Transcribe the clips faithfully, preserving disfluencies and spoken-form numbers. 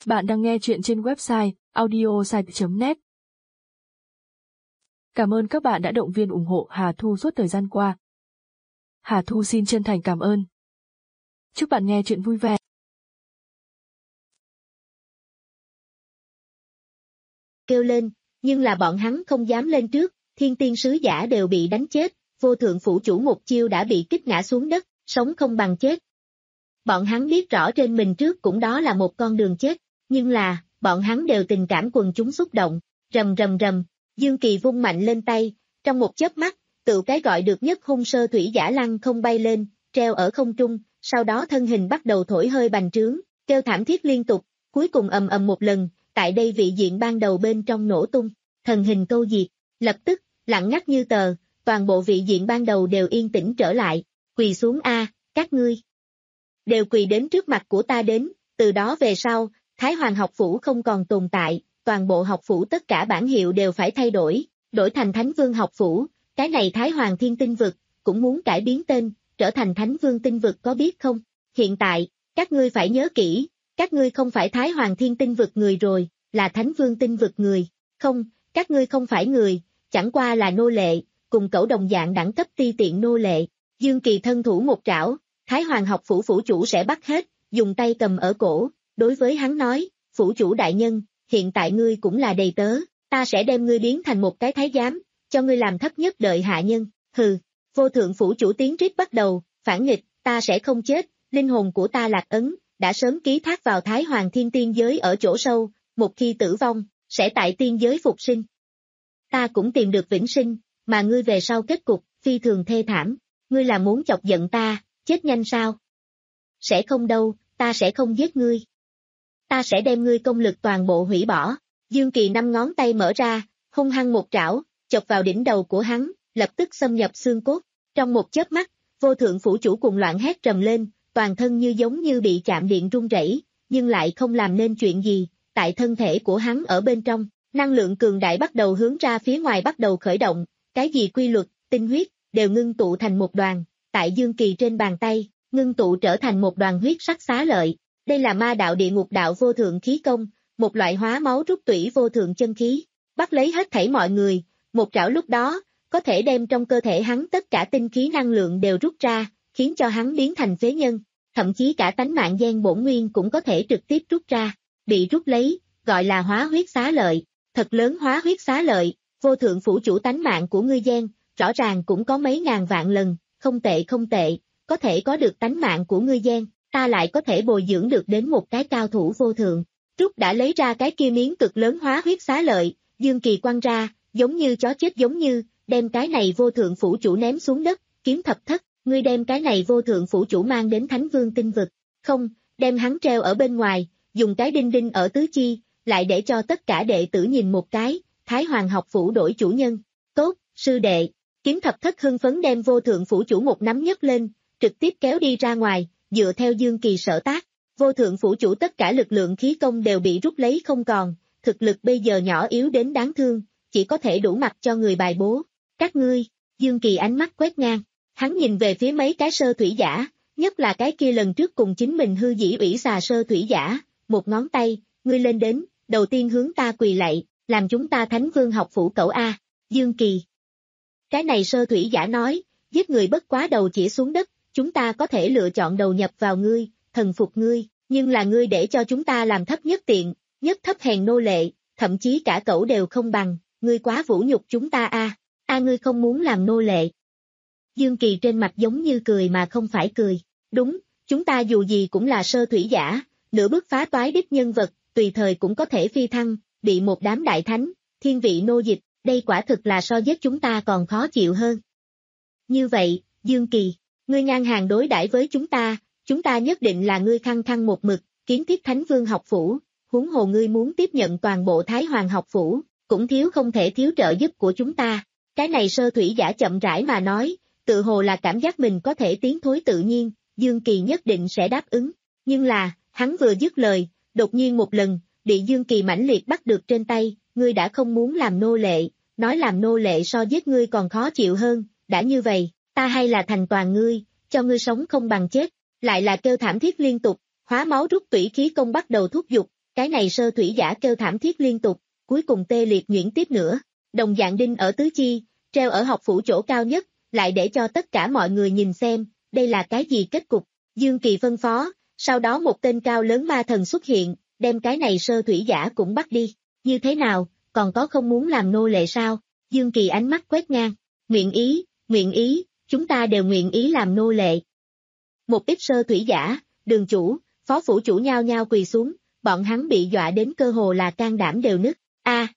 Bạn đang nghe chuyện trên website audiosite chấm net. Cảm ơn các bạn đã động viên ủng hộ Hà Thu suốt thời gian qua. Hà Thu xin chân thành cảm ơn. Chúc bạn nghe chuyện vui vẻ. Kêu lên, nhưng là bọn hắn không dám lên trước, thiên tiên sứ giả đều bị đánh chết, vô thượng phủ chủ một chiêu đã bị kích ngã xuống đất, sống không bằng chết. Bọn hắn biết rõ trên mình trước cũng đó là một con đường chết, nhưng là, bọn hắn đều tình cảm quần chúng xúc động, rầm rầm rầm, Dương Kỳ vung mạnh lên tay, trong một chớp mắt, tự cái gọi được nhất hung sơ thủy giả lăng không bay lên, treo ở không trung, sau đó thân hình bắt đầu thổi hơi bành trướng, kêu thảm thiết liên tục, cuối cùng ầm ầm một lần, tại đây vị diện ban đầu bên trong nổ tung, thần hình câu diệt, lập tức, lặng ngắt như tờ, toàn bộ vị diện ban đầu đều yên tĩnh trở lại, quỳ xuống a, các ngươi. Đều quỳ đến trước mặt của ta đến, từ đó về sau, Thái Hoàng học phủ không còn tồn tại, toàn bộ học phủ tất cả bản hiệu đều phải thay đổi, đổi thành Thánh Vương học phủ, cái này Thái Hoàng Thiên Tinh Vực, cũng muốn cải biến tên, trở thành Thánh Vương Tinh Vực có biết không? Hiện tại, các ngươi phải nhớ kỹ, các ngươi không phải Thái Hoàng Thiên Tinh Vực người rồi, là Thánh Vương Tinh Vực người, không, các ngươi không phải người, chẳng qua là nô lệ, cùng cẩu đồng dạng đẳng cấp ti tiện nô lệ, Dương Kỳ thân thủ một trảo, Thái Hoàng học phủ phủ chủ sẽ bắt hết, dùng tay cầm ở cổ, đối với hắn nói, phủ chủ đại nhân, hiện tại ngươi cũng là đầy tớ, ta sẽ đem ngươi biến thành một cái thái giám, cho ngươi làm thấp nhất đợi hạ nhân, hừ, vô thượng phủ chủ tiến rít bắt đầu, phản nghịch, ta sẽ không chết, linh hồn của ta lạc ấn, đã sớm ký thác vào Thái Hoàng Thiên Tiên giới ở chỗ sâu, một khi tử vong, sẽ tại tiên giới phục sinh. Ta cũng tìm được vĩnh sinh, mà ngươi về sau kết cục, phi thường thê thảm, ngươi là muốn chọc giận ta, chết nhanh sao? Sẽ không đâu, ta sẽ không giết ngươi. Ta sẽ đem ngươi công lực toàn bộ hủy bỏ. Dương Kỳ năm ngón tay mở ra, hung hăng một trảo, chọc vào đỉnh đầu của hắn, lập tức xâm nhập xương cốt. Trong một chớp mắt, vô thượng phủ chủ cuồng loạn hét trầm lên, toàn thân như giống như bị chạm điện run rẩy, nhưng lại không làm nên chuyện gì, tại thân thể của hắn ở bên trong, năng lượng cường đại bắt đầu hướng ra phía ngoài bắt đầu khởi động, cái gì quy luật, tinh huyết, đều ngưng tụ thành một đoàn, tại Dương Kỳ trên bàn tay, ngưng tụ trở thành một đoàn huyết sắc xá lợi. Đây là ma đạo địa ngục đạo vô thượng khí công, một loại hóa máu rút tủy vô thượng chân khí, bắt lấy hết thảy mọi người, một trảo lúc đó, có thể đem trong cơ thể hắn tất cả tinh khí năng lượng đều rút ra, khiến cho hắn biến thành phế nhân, thậm chí cả tánh mạng gen bổn nguyên cũng có thể trực tiếp rút ra, bị rút lấy, gọi là hóa huyết xá lợi, thật lớn hóa huyết xá lợi, vô thượng phủ chủ tánh mạng của ngươi gen, rõ ràng cũng có mấy ngàn vạn lần, không tệ không tệ, có thể có được tánh mạng của ngươi gen. Ta lại có thể bồi dưỡng được đến một cái cao thủ vô thượng. Trúc đã lấy ra cái kia miếng cực lớn hóa huyết xá lợi, Dương Kỳ quăng ra, giống như chó chết giống như, đem cái này vô thượng phủ chủ ném xuống đất, kiếm thập thất, ngươi đem cái này vô thượng phủ chủ mang đến Thánh Vương Tinh Vực, không, đem hắn treo ở bên ngoài, dùng cái đinh đinh ở tứ chi, lại để cho tất cả đệ tử nhìn một cái, Thái Hoàng học phủ đổi chủ nhân, tốt, sư đệ, kiếm thập thất hưng phấn đem vô thượng phủ chủ một nắm nhấc lên, trực tiếp kéo đi ra ngoài. Dựa theo Dương Kỳ sở tác, vô thượng phủ chủ tất cả lực lượng khí công đều bị rút lấy không còn, thực lực bây giờ nhỏ yếu đến đáng thương, chỉ có thể đủ mặt cho người bài bố. Các ngươi, Dương Kỳ ánh mắt quét ngang, hắn nhìn về phía mấy cái sơ thủy giả, nhất là cái kia lần trước cùng chính mình hư dĩ ủy xà sơ thủy giả, một ngón tay, ngươi lên đến, đầu tiên hướng ta quỳ lạy, làm chúng ta Thánh Vương học phủ cẩu A, Dương Kỳ. Cái này sơ thủy giả nói, giết người bất quá đầu chỉ xuống đất. Chúng ta có thể lựa chọn đầu nhập vào ngươi, thần phục ngươi, nhưng là ngươi để cho chúng ta làm thấp nhất tiện, nhất thấp hèn nô lệ, thậm chí cả cẩu đều không bằng, ngươi quá vũ nhục chúng ta a, a à, ngươi không muốn làm nô lệ. Dương Kỳ trên mặt giống như cười mà không phải cười, đúng, chúng ta dù gì cũng là sơ thủy giả, nửa bước phá toái đích nhân vật, tùy thời cũng có thể phi thăng, bị một đám đại thánh, thiên vị nô dịch, đây quả thực là so giết chúng ta còn khó chịu hơn. Như vậy, Dương Kỳ, ngươi ngang hàng đối đãi với chúng ta, chúng ta nhất định là ngươi khăng khăng một mực, kiến thiết Thánh Vương học phủ, huống hồ ngươi muốn tiếp nhận toàn bộ Thái Hoàng học phủ, cũng thiếu không thể thiếu trợ giúp của chúng ta. Cái này sơ thủy giả chậm rãi mà nói, tự hồ là cảm giác mình có thể tiến thối tự nhiên, Dương Kỳ nhất định sẽ đáp ứng. Nhưng là, hắn vừa dứt lời, đột nhiên một lần, bị Dương Kỳ mãnh liệt bắt được trên tay, ngươi đã không muốn làm nô lệ, nói làm nô lệ so giết ngươi còn khó chịu hơn, đã như vậy. Ta hay là thành toàn ngươi, cho ngươi sống không bằng chết, lại là kêu thảm thiết liên tục, hóa máu rút tủy khí công bắt đầu thúc giục, Cái này sơ thủy giả kêu thảm thiết liên tục, cuối cùng tê liệt nhuyễn tiếp nữa. Đồng dạng đinh ở tứ chi, treo ở học phủ chỗ cao nhất, lại để cho tất cả mọi người nhìn xem, đây là cái gì kết cục. Dương Kỳ phân phó, sau đó một tên cao lớn ma thần xuất hiện, đem cái này sơ thủy giả cũng bắt đi. Như thế nào, còn có không muốn làm nô lệ sao? Dương Kỳ ánh mắt quét ngang. Nguyện ý, nguyện ý, chúng ta đều nguyện ý làm nô lệ. Một ít sơ thủy giả, đường chủ, phó phủ chủ nhao nhao quỳ xuống, bọn hắn bị dọa đến cơ hồ là can đảm đều nứt. A, à,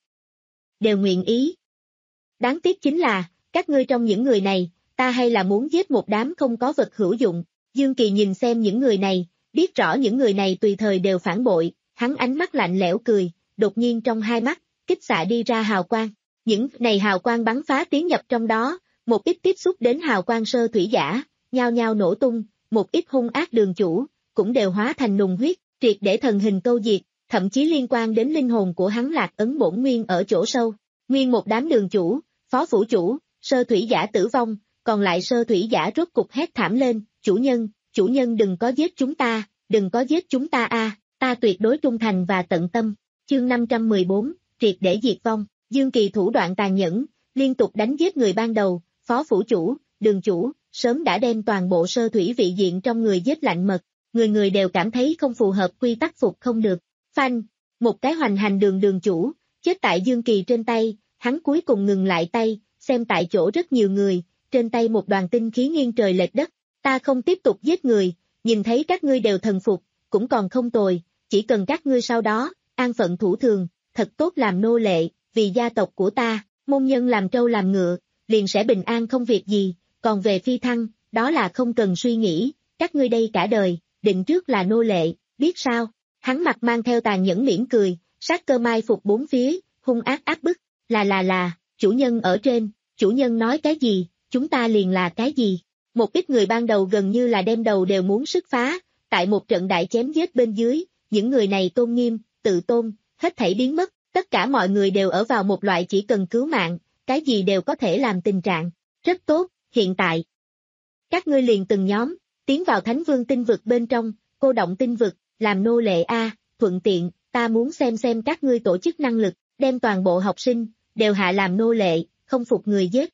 đều nguyện ý. Đáng tiếc chính là, các ngươi trong những người này, ta hay là muốn giết một đám không có vật hữu dụng. Dương Kỳ nhìn xem những người này, biết rõ những người này tùy thời đều phản bội, hắn ánh mắt lạnh lẽo cười, đột nhiên trong hai mắt, kích xạ đi ra hào quang. Những này hào quang bắn phá tiến nhập trong đó, một ít tiếp xúc đến hào quang sơ thủy giả, nhao nhao nổ tung, một ít hung ác đường chủ, cũng đều hóa thành nùng huyết, triệt để thần hình câu diệt, thậm chí liên quan đến linh hồn của hắn lạc ấn bổn nguyên ở chỗ sâu. Nguyên một đám đường chủ, phó phủ chủ, sơ thủy giả tử vong, còn lại sơ thủy giả rốt cục hét thảm lên, chủ nhân, chủ nhân đừng có giết chúng ta, đừng có giết chúng ta a, ta tuyệt đối trung thành và tận tâm. Chương năm trăm mười bốn, triệt để diệt vong. Dương Kỳ thủ đoạn tàn nhẫn, liên tục đánh giết người ban đầu, phó phủ chủ, đường chủ, sớm đã đem toàn bộ sơ thủy vị diện trong người giết lạnh mật, người người đều cảm thấy không phù hợp quy tắc phục không được. Phanh, một cái hoành hành đường đường chủ, chết tại Dương Kỳ trên tay, hắn cuối cùng ngừng lại tay, xem tại chỗ rất nhiều người, trên tay một đoàn tinh khí nghiêng trời lệch đất, ta không tiếp tục giết người, nhìn thấy các ngươi đều thần phục, cũng còn không tồi, chỉ cần các ngươi sau đó, an phận thủ thường, thật tốt làm nô lệ, vì gia tộc của ta, môn nhân làm trâu làm ngựa, liền sẽ bình an không việc gì, còn về phi thăng, đó là không cần suy nghĩ, các ngươi đây cả đời, định trước là nô lệ, biết sao? Hắn mặt mang theo tàn nhẫn mỉm cười, sát cơ mai phục bốn phía, hung ác áp bức, là là là, chủ nhân ở trên, chủ nhân nói cái gì, chúng ta liền là cái gì. Một ít người ban đầu gần như là đem đầu đều muốn sức phá, tại một trận đại chém giết bên dưới, những người này tôn nghiêm, tự tôn, hết thảy biến mất, tất cả mọi người đều ở vào một loại chỉ cần cứu mạng, cái gì đều có thể làm tình trạng. Rất tốt, hiện tại. Các ngươi liền từng nhóm, tiến vào Thánh Vương tinh vực bên trong, cô động tinh vực, làm nô lệ A, thuận tiện, ta muốn xem xem các ngươi tổ chức năng lực, đem toàn bộ học sinh, đều hạ làm nô lệ, không phục người giết.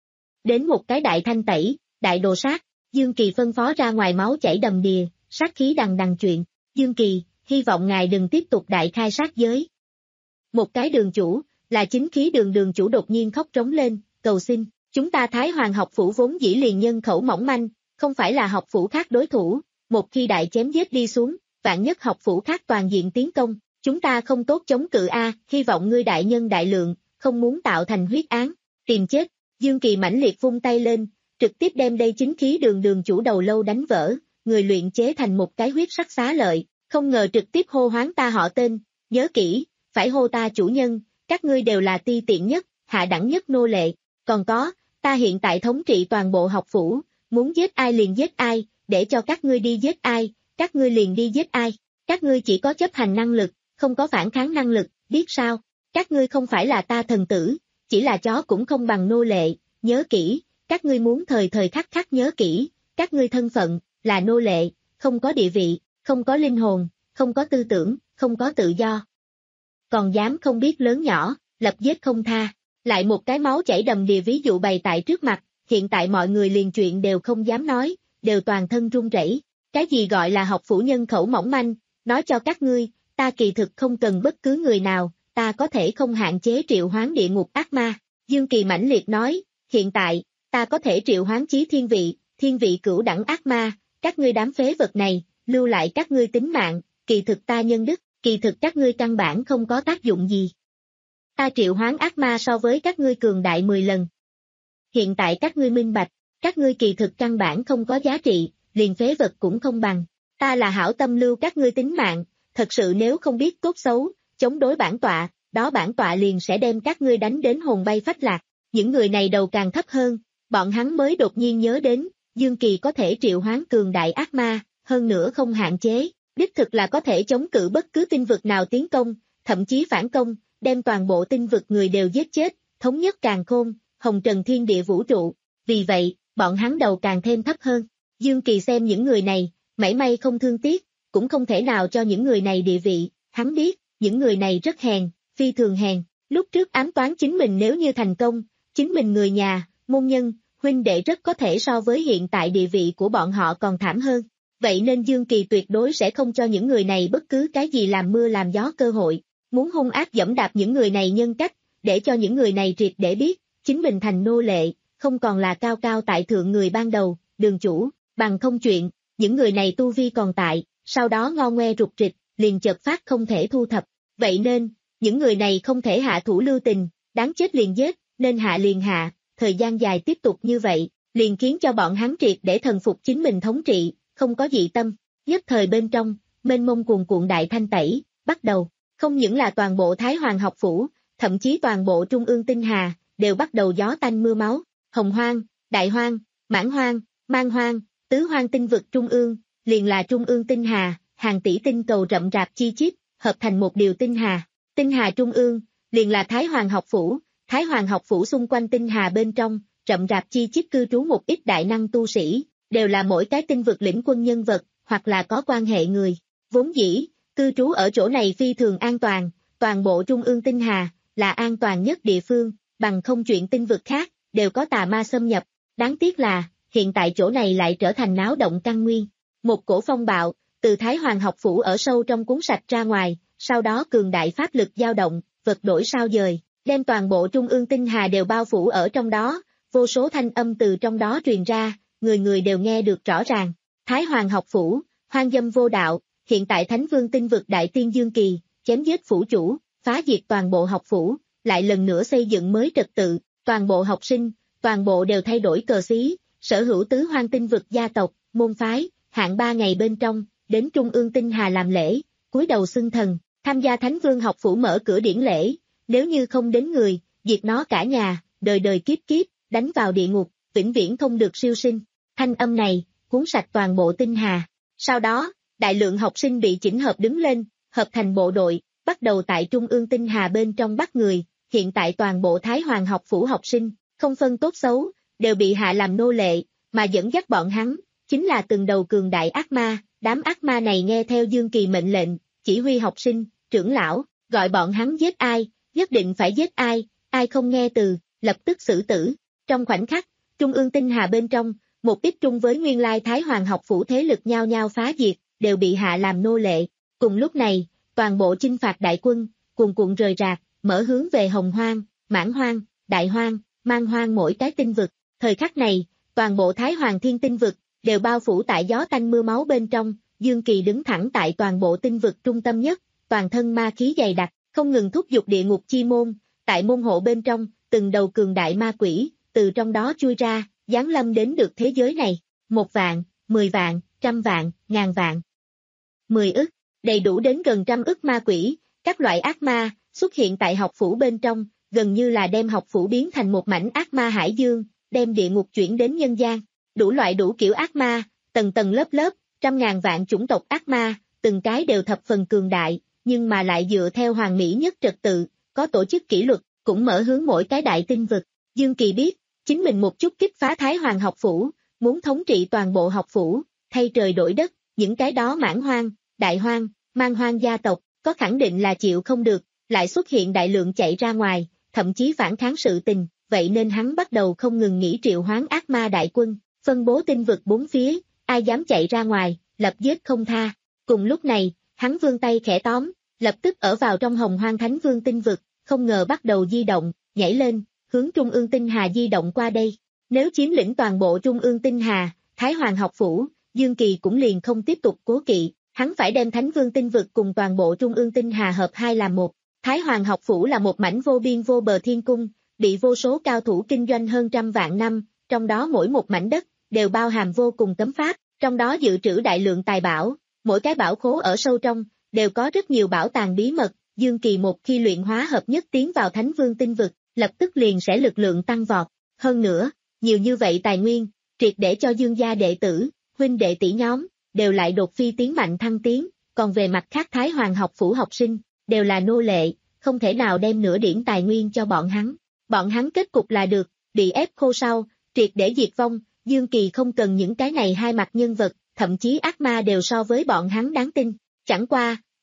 Đến một cái đại thanh tẩy, đại đồ sát, Dương Kỳ phân phó ra ngoài máu chảy đầm đìa, sát khí đằng đằng chuyện, Dương Kỳ, hy vọng ngài đừng tiếp tục đại khai sát giới. Một cái đường chủ, là chính khí đường đường chủ đột nhiên khóc trống lên, cầu xin, chúng ta Thái Hoàng học phủ vốn dĩ liền nhân khẩu mỏng manh, không phải là học phủ khác đối thủ, một khi đại chém giết đi xuống, vạn nhất học phủ khác toàn diện tiến công, chúng ta không tốt chống cự a, hy vọng ngươi đại nhân đại lượng, không muốn tạo thành huyết án, tìm chết. Dương Kỳ mãnh liệt vung tay lên, trực tiếp đem đây chính khí đường đường chủ đầu lâu đánh vỡ, người luyện chế thành một cái huyết sắc xá lợi, không ngờ trực tiếp hô hoán ta họ tên, nhớ kỹ, phải hô ta chủ nhân, các ngươi đều là ti tiện nhất, hạ đẳng nhất nô lệ, còn có, ta hiện tại thống trị toàn bộ học phủ, muốn giết ai liền giết ai, để cho các ngươi đi giết ai, các ngươi liền đi giết ai, các ngươi chỉ có chấp hành năng lực, không có phản kháng năng lực, biết sao, các ngươi không phải là ta thần tử, chỉ là chó cũng không bằng nô lệ, nhớ kỹ, các ngươi muốn thời thời khắc khắc nhớ kỹ, các ngươi thân phận, là nô lệ, không có địa vị, không có linh hồn, không có tư tưởng, không có tự do. Còn dám không biết lớn nhỏ, lập giết không tha, lại một cái máu chảy đầm đìa ví dụ bày tại trước mặt, hiện tại mọi người liền chuyện đều không dám nói, đều toàn thân run rẩy. Cái gì gọi là học phủ nhân khẩu mỏng manh, nói cho các ngươi, ta kỳ thực không cần bất cứ người nào, ta có thể không hạn chế triệu hoán địa ngục ác ma. Dương Kỳ mãnh liệt nói, hiện tại, ta có thể triệu hoán chí thiên vị, thiên vị cửu đẳng ác ma, các ngươi đám phế vật này, lưu lại các ngươi tính mạng, kỳ thực ta nhân đức, kỳ thực các ngươi căn bản không có tác dụng gì. Ta triệu hoán ác ma so với các ngươi cường đại mười lần. Hiện tại các ngươi minh bạch, các ngươi kỳ thực căn bản không có giá trị, liền phế vật cũng không bằng. Ta là hảo tâm lưu các ngươi tính mạng, thật sự nếu không biết tốt xấu, chống đối bản tọa, đó bản tọa liền sẽ đem các ngươi đánh đến hồn bay phách lạc. Những người này đầu càng thấp hơn, bọn hắn mới đột nhiên nhớ đến, Dương Kỳ có thể triệu hoán cường đại ác ma, hơn nữa không hạn chế, đích thực là có thể chống cự bất cứ tinh vực nào tiến công, thậm chí phản công, đem toàn bộ tinh vực người đều giết chết, thống nhất càn khôn, hồng trần thiên địa vũ trụ. Vì vậy, bọn hắn đầu càng thêm thấp hơn. Dương Kỳ xem những người này, mảy may không thương tiếc, cũng không thể nào cho những người này địa vị, hắn biết, những người này rất hèn, phi thường hèn, lúc trước ám toán chính mình nếu như thành công, chính mình người nhà, môn nhân, huynh đệ rất có thể so với hiện tại địa vị của bọn họ còn thảm hơn. Vậy nên Dương Kỳ tuyệt đối sẽ không cho những người này bất cứ cái gì làm mưa làm gió cơ hội, muốn hung ác dẫm đạp những người này nhân cách, để cho những người này triệt để biết, chính mình thành nô lệ, không còn là cao cao tại thượng người ban đầu, đường chủ, bằng không chuyện, những người này tu vi còn tại, sau đó ngo ngoe rụt rịch, liền chợt phát không thể thu thập. Vậy nên, những người này không thể hạ thủ lưu tình, đáng chết liền giết, nên hạ liền hạ, thời gian dài tiếp tục như vậy, liền khiến cho bọn hắn triệt để thần phục chính mình thống trị, không có dị tâm. Nhất thời bên trong, mênh mông cuồn cuộn đại thanh tẩy, bắt đầu, không những là toàn bộ Thái Hoàng học phủ, thậm chí toàn bộ Trung ương tinh hà, đều bắt đầu gió tanh mưa máu, Hồng Hoang, Đại Hoang, Mãn Hoang, Mang Hoang, Tứ Hoang tinh vực Trung ương, liền là Trung ương tinh hà, hàng tỷ tinh cầu rậm rạp chi chít, hợp thành một điều tinh hà. Tinh hà Trung ương, liền là Thái Hoàng học phủ, Thái Hoàng học phủ xung quanh tinh hà bên trong, rậm rạp chi chít cư trú một ít đại năng tu sĩ, đều là mỗi cái tinh vực lĩnh quân nhân vật, hoặc là có quan hệ người. Vốn dĩ, cư trú ở chỗ này phi thường an toàn, toàn bộ Trung ương tinh hà, là an toàn nhất địa phương, bằng không chuyện tinh vực khác, đều có tà ma xâm nhập. Đáng tiếc là, hiện tại chỗ này lại trở thành náo động căn nguyên. Một cổ phong bạo, từ Thái Hoàng học phủ ở sâu trong cuốn sạch ra ngoài, sau đó cường đại pháp lực dao động, vật đổi sao dời, đem toàn bộ Trung ương tinh hà đều bao phủ ở trong đó, vô số thanh âm từ trong đó truyền ra, người người đều nghe được rõ ràng. Thái Hoàng học phủ, hoang dâm vô đạo, hiện tại Thánh Vương tinh vực Đại Tiên Dương Kỳ, chém giết phủ chủ, phá diệt toàn bộ học phủ, lại lần nữa xây dựng mới trật tự, toàn bộ học sinh, toàn bộ đều thay đổi cờ xí, sở hữu tứ hoang tinh vực gia tộc, môn phái, hạng ba ngày bên trong, đến Trung ương tinh hà làm lễ, cúi đầu xưng thần, tham gia Thánh Vương học phủ mở cửa điển lễ, nếu như không đến người, diệt nó cả nhà, đời đời kiếp kiếp, đánh vào địa ngục, vĩnh viễn không được siêu sinh. Thanh âm này, cuốn sạch toàn bộ tinh hà. Sau đó, đại lượng học sinh bị chỉnh hợp đứng lên, hợp thành bộ đội, bắt đầu tại Trung ương tinh hà bên trong bắt người, hiện tại toàn bộ Thái Hoàng học phủ học sinh, không phân tốt xấu, đều bị hạ làm nô lệ, mà dẫn dắt bọn hắn, chính là từng đầu cường đại ác ma, đám ác ma này nghe theo Dương Kỳ mệnh lệnh, chỉ huy học sinh, trưởng lão, gọi bọn hắn giết ai, nhất định phải giết ai, ai không nghe từ, lập tức xử tử. Trong khoảnh khắc, Trung ương tinh hà bên trong, một ít trung với nguyên lai Thái Hoàng học phủ thế lực nhao nhao phá diệt, đều bị hạ làm nô lệ. Cùng lúc này, toàn bộ chinh phạt đại quân, cuồn cuộn rời rạc, mở hướng về Hồng Hoang, Mãn Hoang, Đại Hoang, Mang Hoang mỗi cái tinh vực. Thời khắc này, toàn bộ Thái Hoàng thiên tinh vực, đều bao phủ tại gió tanh mưa máu bên trong, Dương Kỳ đứng thẳng tại toàn bộ tinh vực trung tâm nhất, toàn thân ma khí dày đặc, không ngừng thúc giục địa ngục chi môn, tại môn hộ bên trong, từng đầu cường đại ma quỷ, từ trong đó chui ra, giáng lâm đến được thế giới này, một vạn, mười vạn, trăm vạn, ngàn vạn, mười ức, đầy đủ đến gần trăm ức ma quỷ, các loại ác ma, xuất hiện tại học phủ bên trong, gần như là đem học phủ biến thành một mảnh ác ma hải dương, đem địa ngục chuyển đến nhân gian, đủ loại đủ kiểu ác ma, tầng tầng lớp lớp, trăm ngàn vạn chủng tộc ác ma, từng cái đều thập phần cường đại, nhưng mà lại dựa theo hoàn mỹ nhất trật tự, có tổ chức kỷ luật, cũng mở hướng mỗi cái đại tinh vực. Dương Kỳ biết, chính mình một chút kích phá Thái Hoàng học phủ, muốn thống trị toàn bộ học phủ, thay trời đổi đất, những cái đó Mãn Hoang, Đại Hoang, Mang Hoang gia tộc, có khẳng định là chịu không được, lại xuất hiện đại lượng chạy ra ngoài, thậm chí phản kháng sự tình, vậy nên hắn bắt đầu không ngừng nghỉ triệu hoán ác ma đại quân, phân bố tinh vực bốn phía, ai dám chạy ra ngoài, lập giết không tha. Cùng lúc này, hắn vươn tay khẽ tóm, lập tức ở vào trong Hồng Hoang Thánh Vương tinh vực, không ngờ bắt đầu di động, nhảy lên, hướng Trung ương tinh hà di động qua đây. Nếu chiếm lĩnh toàn bộ Trung ương tinh hà, Thái Hoàng học phủ, Dương Kỳ cũng liền không tiếp tục cố kỵ, hắn phải đem Thánh Vương tinh vực cùng toàn bộ Trung ương tinh hà hợp hai làm một. Thái Hoàng học phủ là một mảnh vô biên vô bờ thiên cung, bị vô số cao thủ kinh doanh hơn trăm vạn năm, trong đó mỗi một mảnh đất, đều bao hàm vô cùng cấm pháp, trong đó dự trữ đại lượng tài bảo, mỗi cái bảo khố ở sâu trong, đều có rất nhiều bảo tàng bí mật, Dương Kỳ một khi luyện hóa hợp nhất tiến vào Thánh Vương tinh vực, lập tức liền sẽ lực lượng tăng vọt, hơn nữa, nhiều như vậy tài nguyên, triệt để cho Dương gia đệ tử, huynh đệ tỷ nhóm, đều lại đột phi tiến mạnh thăng tiến, còn về mặt khác Thái Hoàng học phủ học sinh, đều là nô lệ, không thể nào đem nửa điểm tài nguyên cho bọn hắn, bọn hắn kết cục là được, bị ép khô sau, triệt để diệt vong, Dương Kỳ không cần những cái này hai mặt nhân vật, thậm chí ác ma đều so với bọn hắn đáng tin, chẳng qua,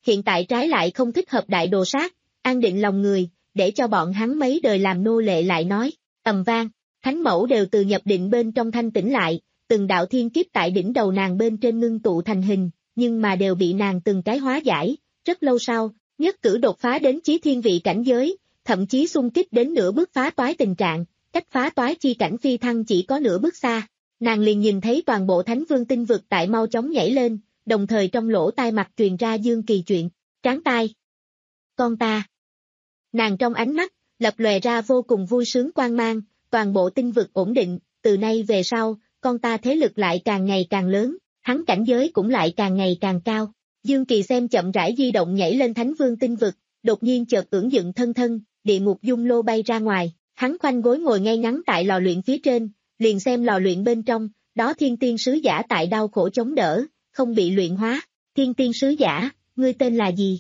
hiện tại trái lại không thích hợp đại đồ sát, an định lòng người, để cho bọn hắn mấy đời làm nô lệ lại nói, ầm vang, thánh mẫu đều từ nhập định bên trong thanh tỉnh lại, từng đạo thiên kiếp tại đỉnh đầu nàng bên trên ngưng tụ thành hình, nhưng mà đều bị nàng từng cái hóa giải, rất lâu sau, nhất cử đột phá đến chí thiên vị cảnh giới, thậm chí xung kích đến nửa bước phá toái tình trạng, cách phá toái chi cảnh phi thăng chỉ có nửa bước xa, nàng liền nhìn thấy toàn bộ thánh vương tinh vực tại mau chóng nhảy lên, đồng thời trong lỗ tai mặt truyền ra Dương Kỳ chuyện, tráng tai. Con ta. Nàng trong ánh mắt, lập lòe ra vô cùng vui sướng quang mang, toàn bộ tinh vực ổn định, từ nay về sau, con ta thế lực lại càng ngày càng lớn, hắn cảnh giới cũng lại càng ngày càng cao. Dương Kỳ xem chậm rãi di động nhảy lên thánh vương tinh vực, đột nhiên chợt ưỡn dựng thân thân, địa ngục dung lô bay ra ngoài, hắn khoanh gối ngồi ngay ngắn tại lò luyện phía trên, liền xem lò luyện bên trong, đó thiên tiên sứ giả tại đau khổ chống đỡ, không bị luyện hóa. Thiên tiên sứ giả, ngươi tên là gì?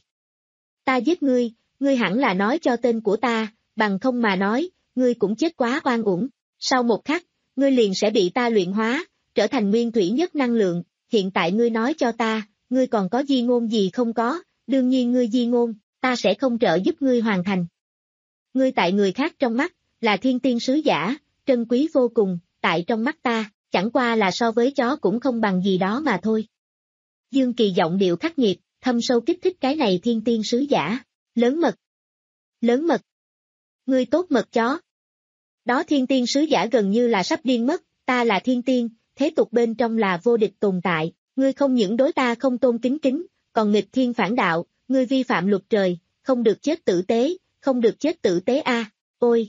Ta giết ngươi, ngươi hẳn là nói cho tên của ta, bằng không mà nói, ngươi cũng chết quá oan uổng. Sau một khắc, ngươi liền sẽ bị ta luyện hóa, trở thành nguyên thủy nhất năng lượng, hiện tại ngươi nói cho ta, ngươi còn có di ngôn gì không có, đương nhiên ngươi di ngôn, ta sẽ không trợ giúp ngươi hoàn thành. Ngươi tại người khác trong mắt, là thiên tiên sứ giả, trân quý vô cùng, tại trong mắt ta, chẳng qua là so với chó cũng không bằng gì đó mà thôi. Dương Kỳ giọng điệu khắc nghiệt, thâm sâu kích thích cái này thiên tiên sứ giả, lớn mật. Lớn mật. Ngươi tốt mật chó. Đó thiên tiên sứ giả gần như là sắp điên mất, ta là thiên tiên, thế tục bên trong là vô địch tồn tại, ngươi không những đối ta không tôn kính kính, còn nghịch thiên phản đạo, ngươi vi phạm luật trời, không được chết tử tế, không được chết tử tế a. À. Ôi!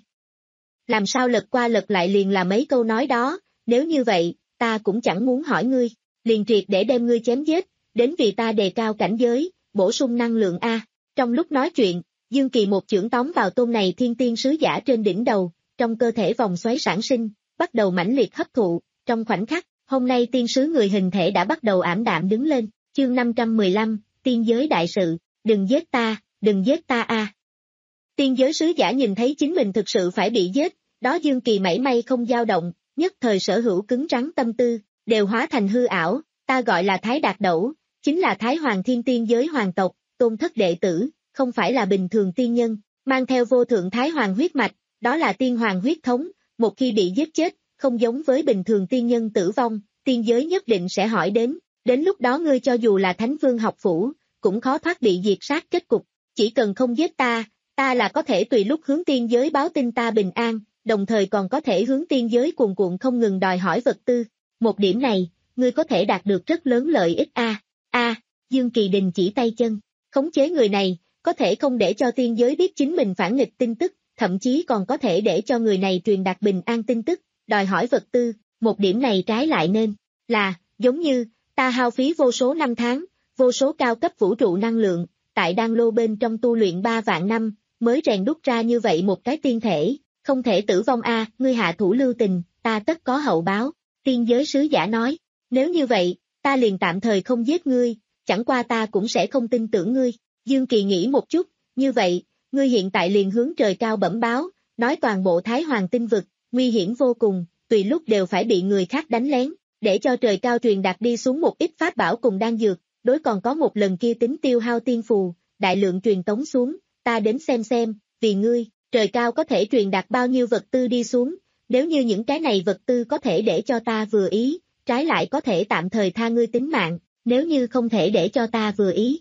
Làm sao lật qua lật lại liền là mấy câu nói đó, nếu như vậy, ta cũng chẳng muốn hỏi ngươi, liền triệt để đem ngươi chém giết, đến vì ta đề cao cảnh giới, bổ sung năng lượng a. À. Trong lúc nói chuyện, Dương Kỳ một chưởng tóm vào tôn này thiên tiên sứ giả trên đỉnh đầu, trong cơ thể vòng xoáy sản sinh, bắt đầu mãnh liệt hấp thụ, trong khoảnh khắc, hôm nay tiên sứ người hình thể đã bắt đầu ảm đạm đứng lên, chương năm trăm mười lăm, tiên giới đại sự, đừng giết ta, đừng giết ta a. À. Tiên giới sứ giả nhìn thấy chính mình thực sự phải bị giết, đó Dương Kỳ mảy may không dao động, nhất thời sở hữu cứng rắn tâm tư, đều hóa thành hư ảo, ta gọi là Thái Đạt Đẩu, chính là Thái Hoàng Thiên Tiên giới hoàng tộc, tôn thất đệ tử, không phải là bình thường tiên nhân, mang theo vô thượng Thái Hoàng huyết mạch, đó là tiên hoàng huyết thống, một khi bị giết chết, không giống với bình thường tiên nhân tử vong, tiên giới nhất định sẽ hỏi đến, đến lúc đó ngươi cho dù là Thánh Vương học phủ, cũng khó thoát bị diệt sát kết cục, chỉ cần không giết ta, ta là có thể tùy lúc hướng tiên giới báo tin ta bình an, đồng thời còn có thể hướng tiên giới cuồn cuộn không ngừng đòi hỏi vật tư, một điểm này, ngươi có thể đạt được rất lớn lợi ích a. A, à, Dương Kỳ đình chỉ tay chân, khống chế người này, có thể không để cho tiên giới biết chính mình phản nghịch tin tức, thậm chí còn có thể để cho người này truyền đạt bình an tin tức, đòi hỏi vật tư, một điểm này trái lại nên là, giống như, ta hao phí vô số năm tháng, vô số cao cấp vũ trụ năng lượng, tại đan lô bên trong tu luyện ba vạn năm, mới rèn đúc ra như vậy một cái tiên thể, không thể tử vong a. À, ngươi hạ thủ lưu tình, ta tất có hậu báo, tiên giới sứ giả nói, nếu như vậy, ta liền tạm thời không giết ngươi, chẳng qua ta cũng sẽ không tin tưởng ngươi. Dương Kỳ nghĩ một chút, như vậy, ngươi hiện tại liền hướng trời cao bẩm báo, nói toàn bộ Thái Hoàng tinh vực, nguy hiểm vô cùng, tùy lúc đều phải bị người khác đánh lén, để cho trời cao truyền đạt đi xuống một ít pháp bảo cùng đan dược, đối còn có một lần kia tính tiêu hao tiên phù, đại lượng truyền tống xuống, ta đến xem xem, vì ngươi, trời cao có thể truyền đạt bao nhiêu vật tư đi xuống, nếu như những cái này vật tư có thể để cho ta vừa ý, trái lại có thể tạm thời tha ngươi tính mạng, nếu như không thể để cho ta vừa ý.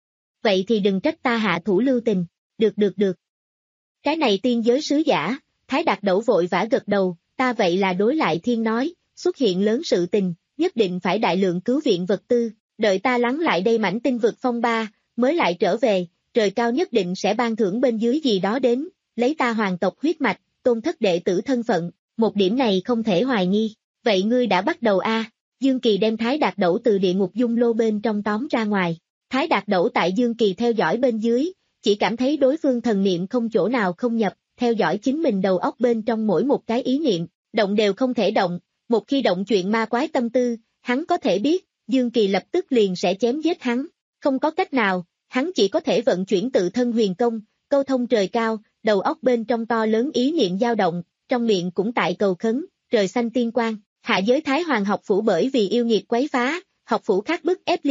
Vậy thì đừng trách ta hạ thủ lưu tình, được được được. Cái này tiên giới sứ giả, Thái Đạt Đẩu vội vã gật đầu, ta vậy là đối lại thiên nói, xuất hiện lớn sự tình, nhất định phải đại lượng cứu viện vật tư, đợi ta lắng lại đây mảnh tinh vực phong ba, mới lại trở về, trời cao nhất định sẽ ban thưởng bên dưới gì đó đến, lấy ta hoàng tộc huyết mạch, tôn thất đệ tử thân phận, một điểm này không thể hoài nghi. Vậy ngươi đã bắt đầu a? À? Dương Kỳ đem Thái Đạt Đẩu từ địa ngục dung lô bên trong tóm ra ngoài. Thái Đạt Đẩu tại Dương Kỳ theo dõi bên dưới, chỉ cảm thấy đối phương thần niệm không chỗ nào không nhập, theo dõi chính mình đầu óc bên trong mỗi một cái ý niệm, động đều không thể động, một khi động chuyện ma quái tâm tư, hắn có thể biết, Dương Kỳ lập tức liền sẽ chém giết hắn, không có cách nào, hắn chỉ có thể vận chuyển tự thân huyền công, câu thông trời cao, đầu óc bên trong to lớn ý niệm dao động, trong miệng cũng tại cầu khấn, trời xanh tiên quang. Hạ giới Thái Hoàng học phủ bởi vì yêu nghiệt quấy phá, học phủ khác bức ép liên tục,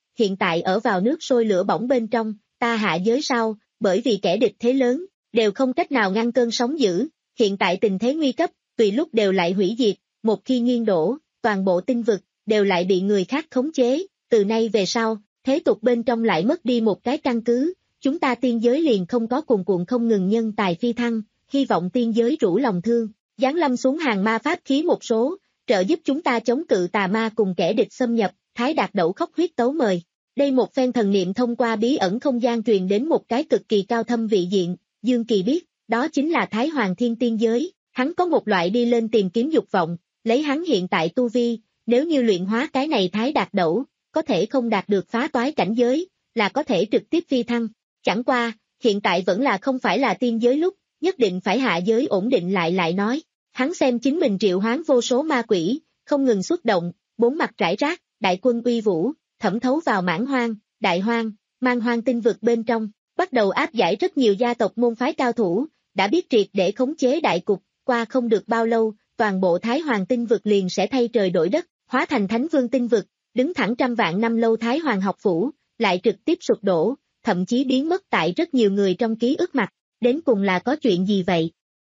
hiện tại ở vào nước sôi lửa bỏng bên trong, ta hạ giới sau, bởi vì kẻ địch thế lớn, đều không cách nào ngăn cơn sóng dữ, hiện tại tình thế nguy cấp, tùy lúc đều lại hủy diệt, một khi nghiêng đổ, toàn bộ tinh vực, đều lại bị người khác khống chế, từ nay về sau, thế tục bên trong lại mất đi một cái căn cứ, chúng ta tiên giới liền không có cuồn cuộn không ngừng nhân tài phi thăng, hy vọng tiên giới rủ lòng thương, giáng lâm xuống hàng ma pháp khí một số, trợ giúp chúng ta chống cự tà ma cùng kẻ địch xâm nhập, Thái Đạt Đẩu khóc huyết tấu mời. Đây một phen thần niệm thông qua bí ẩn không gian truyền đến một cái cực kỳ cao thâm vị diện, Dương Kỳ biết, đó chính là Thái Hoàng Thiên tiên giới, hắn có một loại đi lên tìm kiếm dục vọng, lấy hắn hiện tại tu vi, nếu như luyện hóa cái này Thái Đạt Đẩu, có thể không đạt được phá toái cảnh giới, là có thể trực tiếp phi thăng, chẳng qua, hiện tại vẫn là không phải là tiên giới lúc, nhất định phải hạ giới ổn định lại lại nói, hắn xem chính mình triệu hoán vô số ma quỷ, không ngừng xuất động, bốn mặt rải rác, đại quân uy vũ, thẩm thấu vào mãn hoang, đại hoang, man hoang tinh vực bên trong, bắt đầu áp giải rất nhiều gia tộc môn phái cao thủ, đã biết triệt để khống chế đại cục, qua không được bao lâu, toàn bộ Thái Hoàng tinh vực liền sẽ thay trời đổi đất, hóa thành Thánh Vương tinh vực, đứng thẳng trăm vạn năm lâu Thái Hoàng học phủ, lại trực tiếp sụp đổ, thậm chí biến mất tại rất nhiều người trong ký ức mặt, đến cùng là có chuyện gì vậy?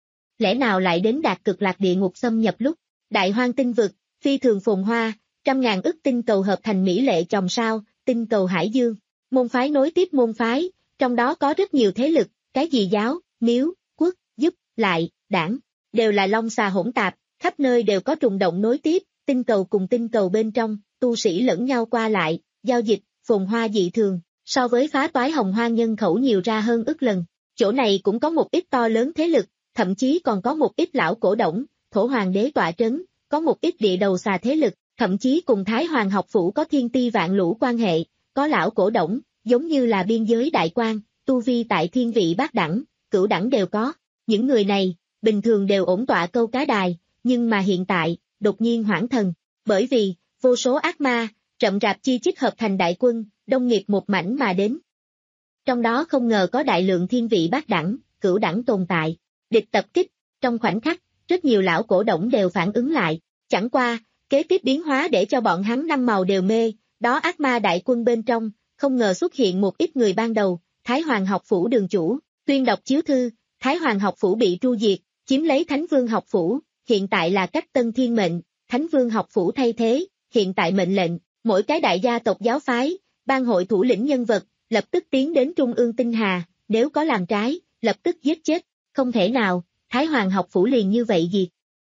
Lẽ nào lại đến đạt cực lạc địa ngục xâm nhập lúc, đại hoang tinh vực, phi thường phồn hoa, trăm ngàn ức tinh cầu hợp thành mỹ lệ chòm sao, tinh cầu hải dương, môn phái nối tiếp môn phái, trong đó có rất nhiều thế lực, cái gì giáo, miếu, quốc, giúp, lại, đảng, đều là long xà hỗn tạp, khắp nơi đều có trùng động nối tiếp, tinh cầu cùng tinh cầu bên trong, tu sĩ lẫn nhau qua lại, giao dịch, phồn hoa dị thường, so với phá toái hồng hoang nhân khẩu nhiều ra hơn ức lần. Chỗ này cũng có một ít to lớn thế lực, thậm chí còn có một ít lão cổ đổng, thổ hoàng đế tọa trấn, có một ít địa đầu xà thế lực, thậm chí cùng Thái Hoàng học phủ có thiên ti vạn lũ quan hệ, có lão cổ đổng, giống như là biên giới đại quan, tu vi tại thiên vị bát đẳng, cửu đẳng đều có. Những người này, bình thường đều ổn tọa câu cá đài, nhưng mà hiện tại, đột nhiên hoảng thần, bởi vì, vô số ác ma, rậm rạp chi chích hợp thành đại quân, đông nghiệp một mảnh mà đến. Trong đó không ngờ có đại lượng thiên vị bát đẳng, cửu đẳng tồn tại, địch tập kích, trong khoảnh khắc, rất nhiều lão cổ đổng đều phản ứng lại, chẳng qua, kế tiếp biến hóa để cho bọn hắn năm màu đều mê, đó ác ma đại quân bên trong, không ngờ xuất hiện một ít người ban đầu, Thái Hoàng học phủ đường chủ, tuyên đọc chiếu thư, Thái Hoàng học phủ bị tru diệt, chiếm lấy Thánh Vương học phủ, hiện tại là cách tân thiên mệnh, Thánh Vương học phủ thay thế, hiện tại mệnh lệnh, mỗi cái đại gia tộc giáo phái, ban hội thủ lĩnh nhân vật, lập tức tiến đến Trung ương Tinh Hà, nếu có làm trái, lập tức giết chết, không thể nào, Thái Hoàng học phủ liền như vậy diệt.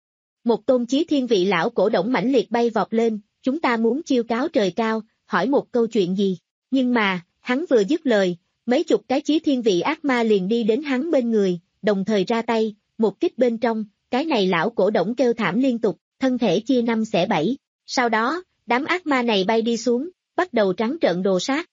Một tôn chí thiên vị lão cổ đổng mãnh liệt bay vọt lên, chúng ta muốn chiêu cáo trời cao, hỏi một câu chuyện gì, nhưng mà, hắn vừa dứt lời, mấy chục cái chí thiên vị ác ma liền đi đến hắn bên người, đồng thời ra tay, một kích bên trong, cái này lão cổ đổng kêu thảm liên tục, thân thể chia năm xẻ bảy, sau đó, đám ác ma này bay đi xuống, bắt đầu trắng trợn đồ sát.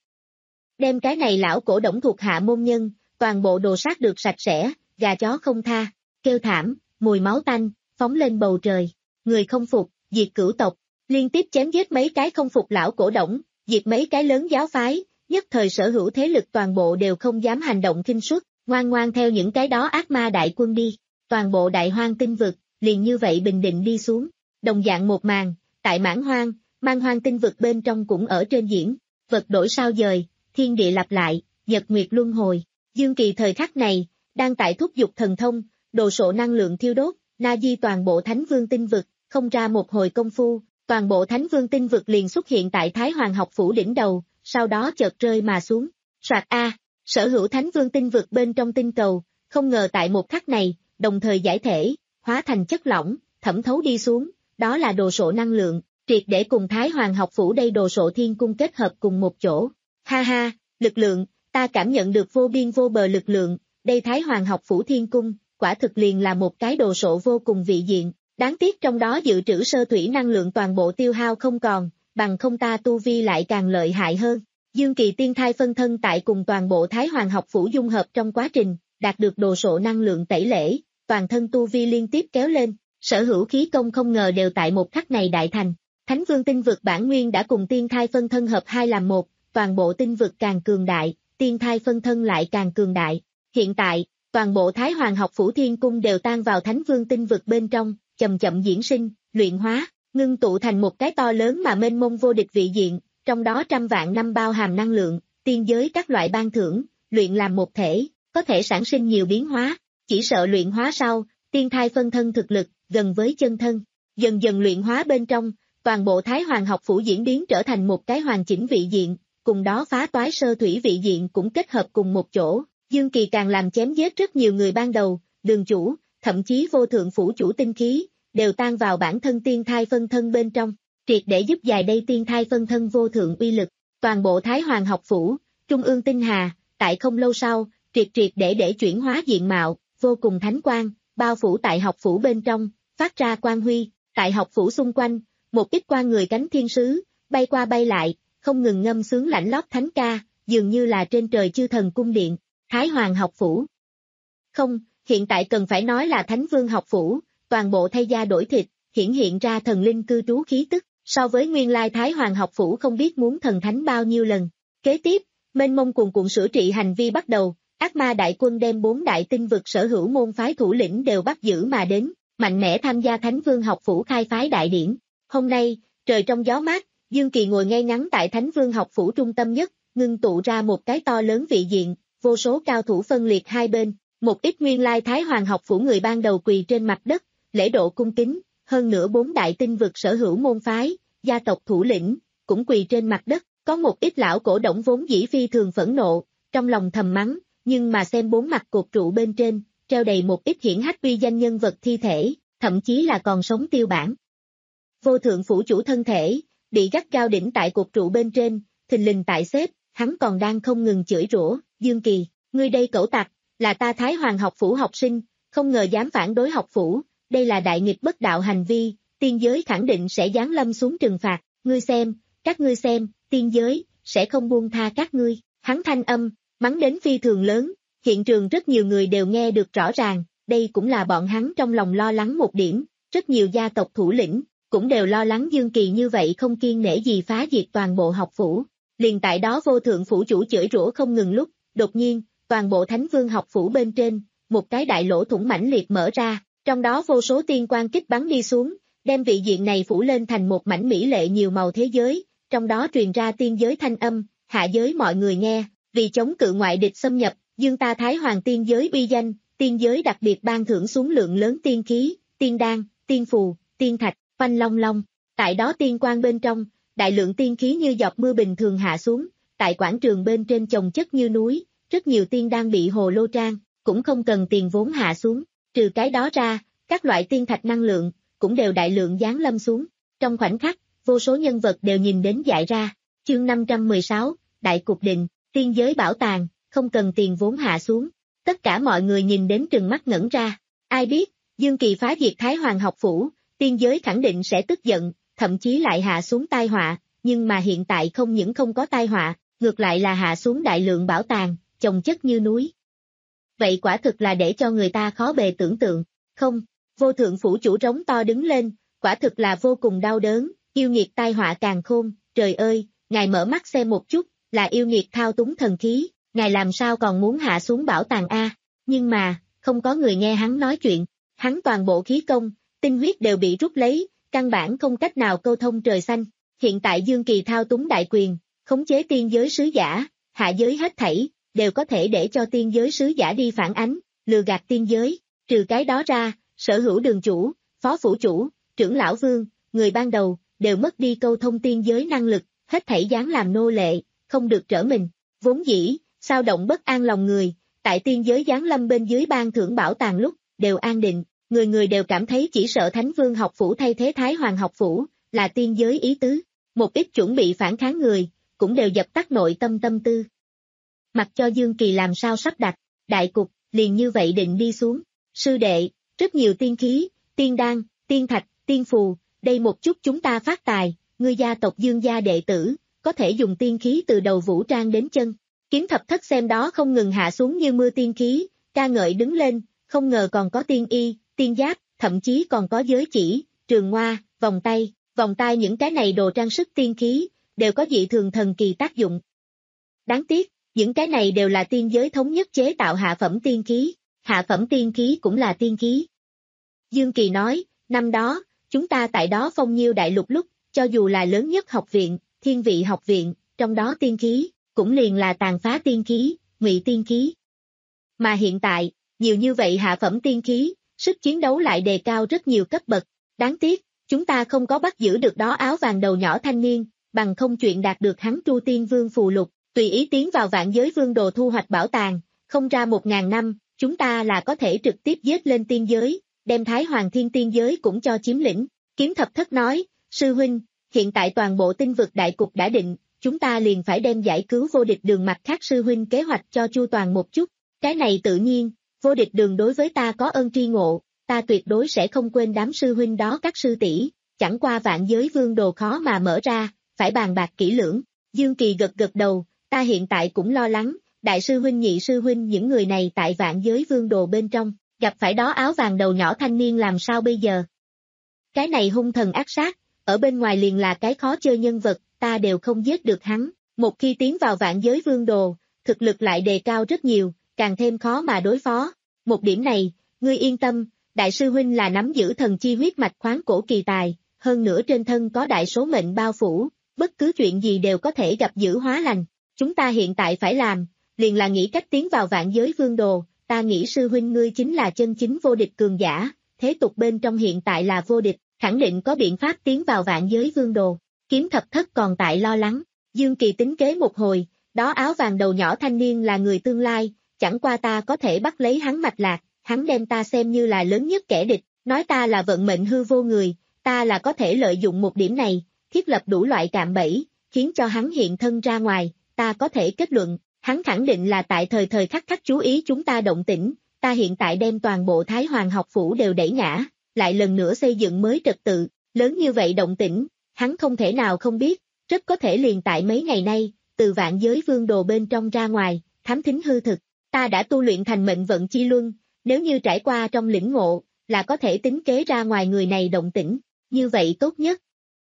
Đem cái này lão cổ đổng thuộc hạ môn nhân, toàn bộ đồ sát được sạch sẽ, gà chó không tha, kêu thảm, mùi máu tanh, phóng lên bầu trời, người không phục, diệt cửu tộc, liên tiếp chém giết mấy cái không phục lão cổ đổng, diệt mấy cái lớn giáo phái, nhất thời sở hữu thế lực toàn bộ đều không dám hành động khinh suất, ngoan ngoan theo những cái đó ác ma đại quân đi, toàn bộ đại hoang tinh vực, liền như vậy bình định đi xuống, đồng dạng một màn, tại mãn hoang, man hoang tinh vực bên trong cũng ở trên diễn, vật đổi sao dời, thiên địa lặp lại, nhật nguyệt luân hồi, Dương Kỳ thời khắc này, đang tại thúc dục thần thông, đồ sộ năng lượng thiêu đốt, na di toàn bộ Thánh Vương tinh vực, không ra một hồi công phu, toàn bộ Thánh Vương tinh vực liền xuất hiện tại Thái Hoàng học phủ đỉnh đầu, sau đó chợt rơi mà xuống. Soạt A, sở hữu Thánh Vương tinh vực bên trong tinh cầu, không ngờ tại một khắc này, đồng thời giải thể, hóa thành chất lỏng, thẩm thấu đi xuống, đó là đồ sộ năng lượng, triệt để cùng Thái Hoàng học phủ đây đồ sộ thiên cung kết hợp cùng một chỗ. Ha ha, lực lượng, ta cảm nhận được vô biên vô bờ lực lượng, đây Thái Hoàng học phủ thiên cung, quả thực liền là một cái đồ sộ vô cùng vị diện, đáng tiếc trong đó dự trữ sơ thủy năng lượng toàn bộ tiêu hao không còn, bằng không ta tu vi lại càng lợi hại hơn. Dương Kỳ tiên thai phân thân tại cùng toàn bộ Thái Hoàng học phủ dung hợp trong quá trình, đạt được đồ sộ năng lượng tẩy lễ, toàn thân tu vi liên tiếp kéo lên, sở hữu khí công không ngờ đều tại một khắc này đại thành. Thánh Vương tinh vực bản nguyên đã cùng tiên thai phân thân hợp hai làm một, toàn bộ tinh vực càng cường đại, tiên thai phân thân lại càng cường đại. Hiện tại, toàn bộ Thái Hoàng học phủ thiên cung đều tan vào Thánh Vương tinh vực bên trong, chậm chậm diễn sinh, luyện hóa, ngưng tụ thành một cái to lớn mà mênh mông vô địch vị diện, trong đó trăm vạn năm bao hàm năng lượng, tiên giới các loại ban thưởng, luyện làm một thể, có thể sản sinh nhiều biến hóa, chỉ sợ luyện hóa sau, tiên thai phân thân thực lực, gần với chân thân, dần dần luyện hóa bên trong, toàn bộ Thái Hoàng học phủ diễn biến trở thành một cái hoàn chỉnh vị diện, cùng đó phá toái sơ thủy vị diện cũng kết hợp cùng một chỗ, Dương Kỳ càng làm chém giết rất nhiều người ban đầu, đường chủ, thậm chí vô thượng phủ chủ tinh khí, đều tan vào bản thân tiên thai phân thân bên trong, triệt để giúp dài đây tiên thai phân thân vô thượng uy lực, toàn bộ Thái Hoàng học phủ, trung ương tinh hà, tại không lâu sau, triệt triệt để để chuyển hóa diện mạo, vô cùng thánh quang, bao phủ tại học phủ bên trong, phát ra quang huy, tại học phủ xung quanh, một ít quan người cánh thiên sứ, bay qua bay lại, không ngừng ngâm sướng lãnh lót thánh ca, dường như là trên trời chư thần cung điện, Thái Hoàng học phủ. Không, hiện tại cần phải nói là Thánh Vương học phủ, toàn bộ thay da đổi thịt, hiển hiện ra thần linh cư trú khí tức, so với nguyên lai Thái Hoàng học phủ không biết muốn thần thánh bao nhiêu lần. Kế tiếp, mênh mông cuồn cuộn sửa trị hành vi bắt đầu, ác ma đại quân đem bốn đại tinh vực sở hữu môn phái thủ lĩnh đều bắt giữ mà đến, mạnh mẽ tham gia Thánh Vương học phủ khai phái đại điển. Hôm nay, trời trong gió mát, Dương Kỳ ngồi ngay ngắn tại Thánh Vương học phủ trung tâm nhất, ngưng tụ ra một cái to lớn vị diện, vô số cao thủ phân liệt hai bên, một ít nguyên lai Thái Hoàng học phủ người ban đầu quỳ trên mặt đất, lễ độ cung kính, hơn nữa bốn đại tinh vực sở hữu môn phái, gia tộc thủ lĩnh, cũng quỳ trên mặt đất, có một ít lão cổ động vốn dĩ phi thường phẫn nộ, trong lòng thầm mắng, nhưng mà xem bốn mặt cột trụ bên trên, treo đầy một ít hiển hách uy danh nhân vật thi thể, thậm chí là còn sống tiêu bản. Vô thượng phủ chủ thân thể, bị gắt gao đỉnh tại cột trụ bên trên, thình lình tại xếp, hắn còn đang không ngừng chửi rủa, Dương Kỳ, ngươi đây cẩu tặc, là ta Thái Hoàng học phủ học sinh, không ngờ dám phản đối học phủ, đây là đại nghịch bất đạo hành vi, tiên giới khẳng định sẽ giáng lâm xuống trừng phạt, ngươi xem, các ngươi xem, tiên giới, sẽ không buông tha các ngươi, hắn thanh âm, mắng đến phi thường lớn, hiện trường rất nhiều người đều nghe được rõ ràng, đây cũng là bọn hắn trong lòng lo lắng một điểm, rất nhiều gia tộc thủ lĩnh, cũng đều lo lắng Dương Kỳ như vậy không kiêng nể gì phá diệt toàn bộ học phủ, liền tại đó vô thượng phủ chủ chửi rủa không ngừng lúc, đột nhiên, toàn bộ Thánh Vương học phủ bên trên, một cái đại lỗ thủng mãnh liệt mở ra, trong đó vô số tiên quang kích bắn đi xuống, đem vị diện này phủ lên thành một mảnh mỹ lệ nhiều màu thế giới, trong đó truyền ra tiên giới thanh âm, hạ giới mọi người nghe, vì chống cự ngoại địch xâm nhập, dương ta Thái Hoàng tiên giới uy danh, tiên giới đặc biệt ban thưởng xuống lượng lớn tiên khí, tiên đan, tiên phù, tiên thạch, phanh long long, tại đó tiên quang bên trong, đại lượng tiên khí như giọt mưa bình thường hạ xuống, tại quảng trường bên trên chồng chất như núi, rất nhiều tiên đan bị hồ lô trang, cũng không cần tiền vốn hạ xuống, trừ cái đó ra, các loại tiên thạch năng lượng, cũng đều đại lượng giáng lâm xuống, trong khoảnh khắc, vô số nhân vật đều nhìn đến dại ra, chương năm trăm mười sáu, Đại Cục Định, tiên giới bảo tàng, không cần tiền vốn hạ xuống, tất cả mọi người nhìn đến trừng mắt ngẩn ra, ai biết, Dương Kỳ phá diệt Thái Hoàng học phủ, tiên giới khẳng định sẽ tức giận, thậm chí lại hạ xuống tai họa, nhưng mà hiện tại không những không có tai họa, ngược lại là hạ xuống đại lượng bảo tàng, chồng chất như núi. Vậy quả thực là để cho người ta khó bề tưởng tượng, không, vô thượng phủ chủ trống to đứng lên, quả thực là vô cùng đau đớn, yêu nghiệt tai họa càng khôn, trời ơi, ngài mở mắt xem một chút, là yêu nghiệt thao túng thần khí, ngài làm sao còn muốn hạ xuống bảo tàng A, nhưng mà, không có người nghe hắn nói chuyện, hắn toàn bộ khí công, tinh huyết đều bị rút lấy, căn bản không cách nào câu thông trời xanh, hiện tại Dương Kỳ thao túng đại quyền, khống chế tiên giới sứ giả, hạ giới hết thảy, đều có thể để cho tiên giới sứ giả đi phản ánh, lừa gạt tiên giới, trừ cái đó ra, sở hữu đường chủ, phó phủ chủ, trưởng lão vương, người ban đầu, đều mất đi câu thông tiên giới năng lực, hết thảy dáng làm nô lệ, không được trở mình, vốn dĩ, sao động bất an lòng người, tại tiên giới giáng lâm bên dưới ban thưởng bảo tàng lúc, đều an định, người người đều cảm thấy chỉ sợ Thánh Vương học phủ thay thế Thái Hoàng học phủ, là tiên giới ý tứ, một ít chuẩn bị phản kháng người, cũng đều dập tắt nội tâm tâm tư. Mặc cho Dương Kỳ làm sao sắp đặt, đại cục, liền như vậy định đi xuống, sư đệ, rất nhiều tiên khí, tiên đan, tiên thạch, tiên phù, đây một chút chúng ta phát tài, ngươi gia tộc Dương gia đệ tử, có thể dùng tiên khí từ đầu vũ trang đến chân, kiếm thập thất xem đó không ngừng hạ xuống như mưa tiên khí, ca ngợi đứng lên, không ngờ còn có tiên y, tiên giáp, thậm chí còn có giới chỉ, trường hoa, vòng tay, vòng tay những cái này đồ trang sức tiên khí, đều có dị thường thần kỳ tác dụng. Đáng tiếc, những cái này đều là tiên giới thống nhất chế tạo hạ phẩm tiên khí, hạ phẩm tiên khí cũng là tiên khí. Dương Kỳ nói, năm đó, chúng ta tại đó phong nhiêu đại lục lúc, cho dù là lớn nhất học viện, thiên vị học viện, trong đó tiên khí, cũng liền là tàn phá tiên khí, ngụy tiên khí. Mà hiện tại, nhiều như vậy hạ phẩm tiên khí, sức chiến đấu lại đề cao rất nhiều cấp bậc. Đáng tiếc, chúng ta không có bắt giữ được đó áo vàng đầu nhỏ thanh niên, bằng không chuyện đạt được hắn Tru Tiên Vương phù lục, tùy ý tiến vào vạn giới vương đồ thu hoạch bảo tàng, không ra một ngàn năm, chúng ta là có thể trực tiếp giết lên tiên giới, đem Thái Hoàng Thiên tiên giới cũng cho chiếm lĩnh. Kiếm Thập Thất nói, sư huynh, hiện tại toàn bộ tinh vực đại cục đã định, chúng ta liền phải đem giải cứu vô địch đường mặt khác sư huynh kế hoạch cho chu toàn một chút. Cái này tự nhiên, vô địch đường đối với ta có ơn tri ngộ, ta tuyệt đối sẽ không quên đám sư huynh đó các sư tỷ, chẳng qua vạn giới vương đồ khó mà mở ra, phải bàn bạc kỹ lưỡng. Dương Kỳ gật gật đầu, ta hiện tại cũng lo lắng, đại sư huynh nhị sư huynh những người này tại vạn giới vương đồ bên trong, gặp phải đó áo vàng đầu nhỏ thanh niên làm sao bây giờ? Cái này hung thần ác sát, ở bên ngoài liền là cái khó chơi nhân vật, ta đều không giết được hắn, một khi tiến vào vạn giới vương đồ, thực lực lại đề cao rất nhiều, càng thêm khó mà đối phó. Một điểm này, ngươi yên tâm, đại sư huynh là nắm giữ thần chi huyết mạch khoáng cổ kỳ tài, hơn nữa trên thân có đại số mệnh bao phủ, bất cứ chuyện gì đều có thể gặp dữ hóa lành. Chúng ta hiện tại phải làm, liền là nghĩ cách tiến vào vạn giới vương đồ, ta nghĩ sư huynh ngươi chính là chân chính vô địch cường giả, thế tục bên trong hiện tại là vô địch, khẳng định có biện pháp tiến vào vạn giới vương đồ. Kiếm Thập Thất còn tại lo lắng, Dương Kỳ tính kế một hồi, đó áo vàng đầu nhỏ thanh niên là người tương lai, chẳng qua ta có thể bắt lấy hắn mạch lạc, hắn đem ta xem như là lớn nhất kẻ địch, nói ta là vận mệnh hư vô người, ta là có thể lợi dụng một điểm này, thiết lập đủ loại cạm bẫy, khiến cho hắn hiện thân ra ngoài, ta có thể kết luận, hắn khẳng định là tại thời thời khắc khắc chú ý chúng ta động tĩnh, ta hiện tại đem toàn bộ Thái Hoàng học phủ đều đẩy ngã, lại lần nữa xây dựng mới trật tự, lớn như vậy động tĩnh, hắn không thể nào không biết, rất có thể liền tại mấy ngày nay, từ vạn giới vương đồ bên trong ra ngoài, thám thính hư thực, ta đã tu luyện thành mệnh vận chi luân, nếu như trải qua trong lĩnh ngộ, là có thể tính kế ra ngoài người này động tĩnh, như vậy tốt nhất.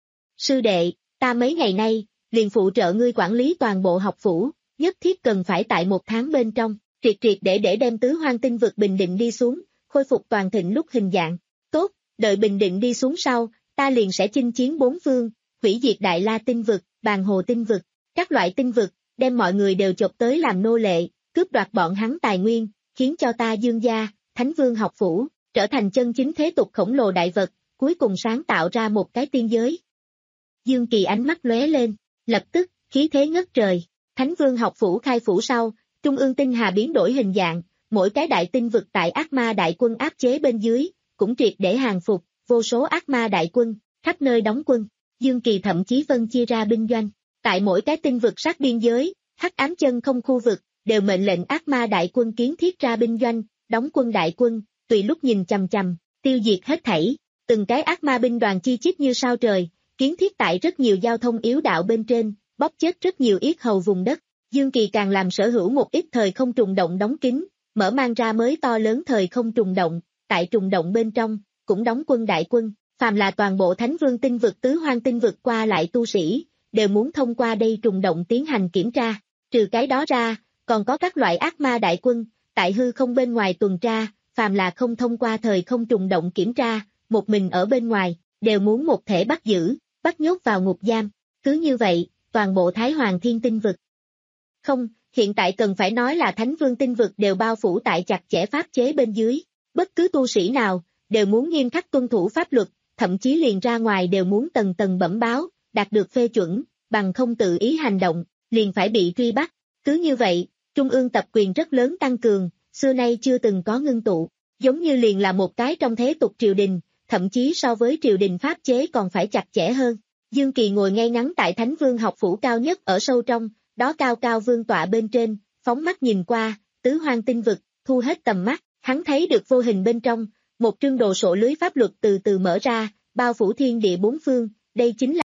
Sư đệ, ta mấy ngày nay, liền phụ trợ ngươi quản lý toàn bộ học phủ, nhất thiết cần phải tại một tháng bên trong, triệt triệt để để đem tứ hoang tinh vực bình định đi xuống, khôi phục toàn thịnh lúc hình dạng. Tốt, đợi bình định đi xuống sau, ta liền sẽ chinh chiến bốn phương, hủy diệt Đại La tinh vực, Bàn Hồ tinh vực, các loại tinh vực, đem mọi người đều chộp tới làm nô lệ, cướp đoạt bọn hắn tài nguyên, khiến cho ta Dương gia, Thánh Vương học phủ, trở thành chân chính thế tục khổng lồ đại vật, cuối cùng sáng tạo ra một cái tiên giới. Dương Kỳ ánh mắt lóe lên, lập tức, khí thế ngất trời, Thánh Vương học phủ khai phủ sau, Trung ương tinh hà biến đổi hình dạng, mỗi cái đại tinh vực tại ác ma đại quân áp chế bên dưới, cũng triệt để hàng phục, vô số ác ma đại quân, khắp nơi đóng quân, Dương Kỳ thậm chí phân chia ra binh doanh, tại mỗi cái tinh vực sát biên giới, hắc ám chân không khu vực, đều mệnh lệnh ác ma đại quân kiến thiết ra binh doanh, đóng quân đại quân, tùy lúc nhìn chằm chằm, tiêu diệt hết thảy, từng cái ác ma binh đoàn chi chít như sao trời, kiến thiết tại rất nhiều giao thông yếu đạo bên trên, bóp chết rất nhiều yết hầu vùng đất. Dương Kỳ càng làm sở hữu một ít thời không trùng động đóng kín, mở mang ra mới to lớn thời không trùng động, tại trùng động bên trong, cũng đóng quân đại quân, phàm là toàn bộ Thánh Vương tinh vực tứ hoang tinh vực qua lại tu sĩ, đều muốn thông qua đây trùng động tiến hành kiểm tra, trừ cái đó ra, còn có các loại ác ma đại quân, tại hư không bên ngoài tuần tra, phàm là không thông qua thời không trùng động kiểm tra, một mình ở bên ngoài, đều muốn một thể bắt giữ, bắt nhốt vào ngục giam, cứ như vậy, toàn bộ Thái Hoàng Thiên tinh vực. Không, hiện tại cần phải nói là Thánh Vương tinh vực đều bao phủ tại chặt chẽ pháp chế bên dưới, bất cứ tu sĩ nào, đều muốn nghiêm khắc tuân thủ pháp luật, thậm chí liền ra ngoài đều muốn tầng tầng bẩm báo, đạt được phê chuẩn, bằng không tự ý hành động, liền phải bị truy bắt, cứ như vậy, trung ương tập quyền rất lớn tăng cường, xưa nay chưa từng có ngưng tụ, giống như liền là một cái trong thế tục triều đình, thậm chí so với triều đình pháp chế còn phải chặt chẽ hơn. Dương Kỳ ngồi ngay ngắn tại Thánh Vương học phủ cao nhất ở sâu trong, đó cao cao vương tọa bên trên, phóng mắt nhìn qua, tứ hoang tinh vực, thu hết tầm mắt, hắn thấy được vô hình bên trong, một trương đồ sộ lưới pháp luật từ từ mở ra, bao phủ thiên địa bốn phương, đây chính là.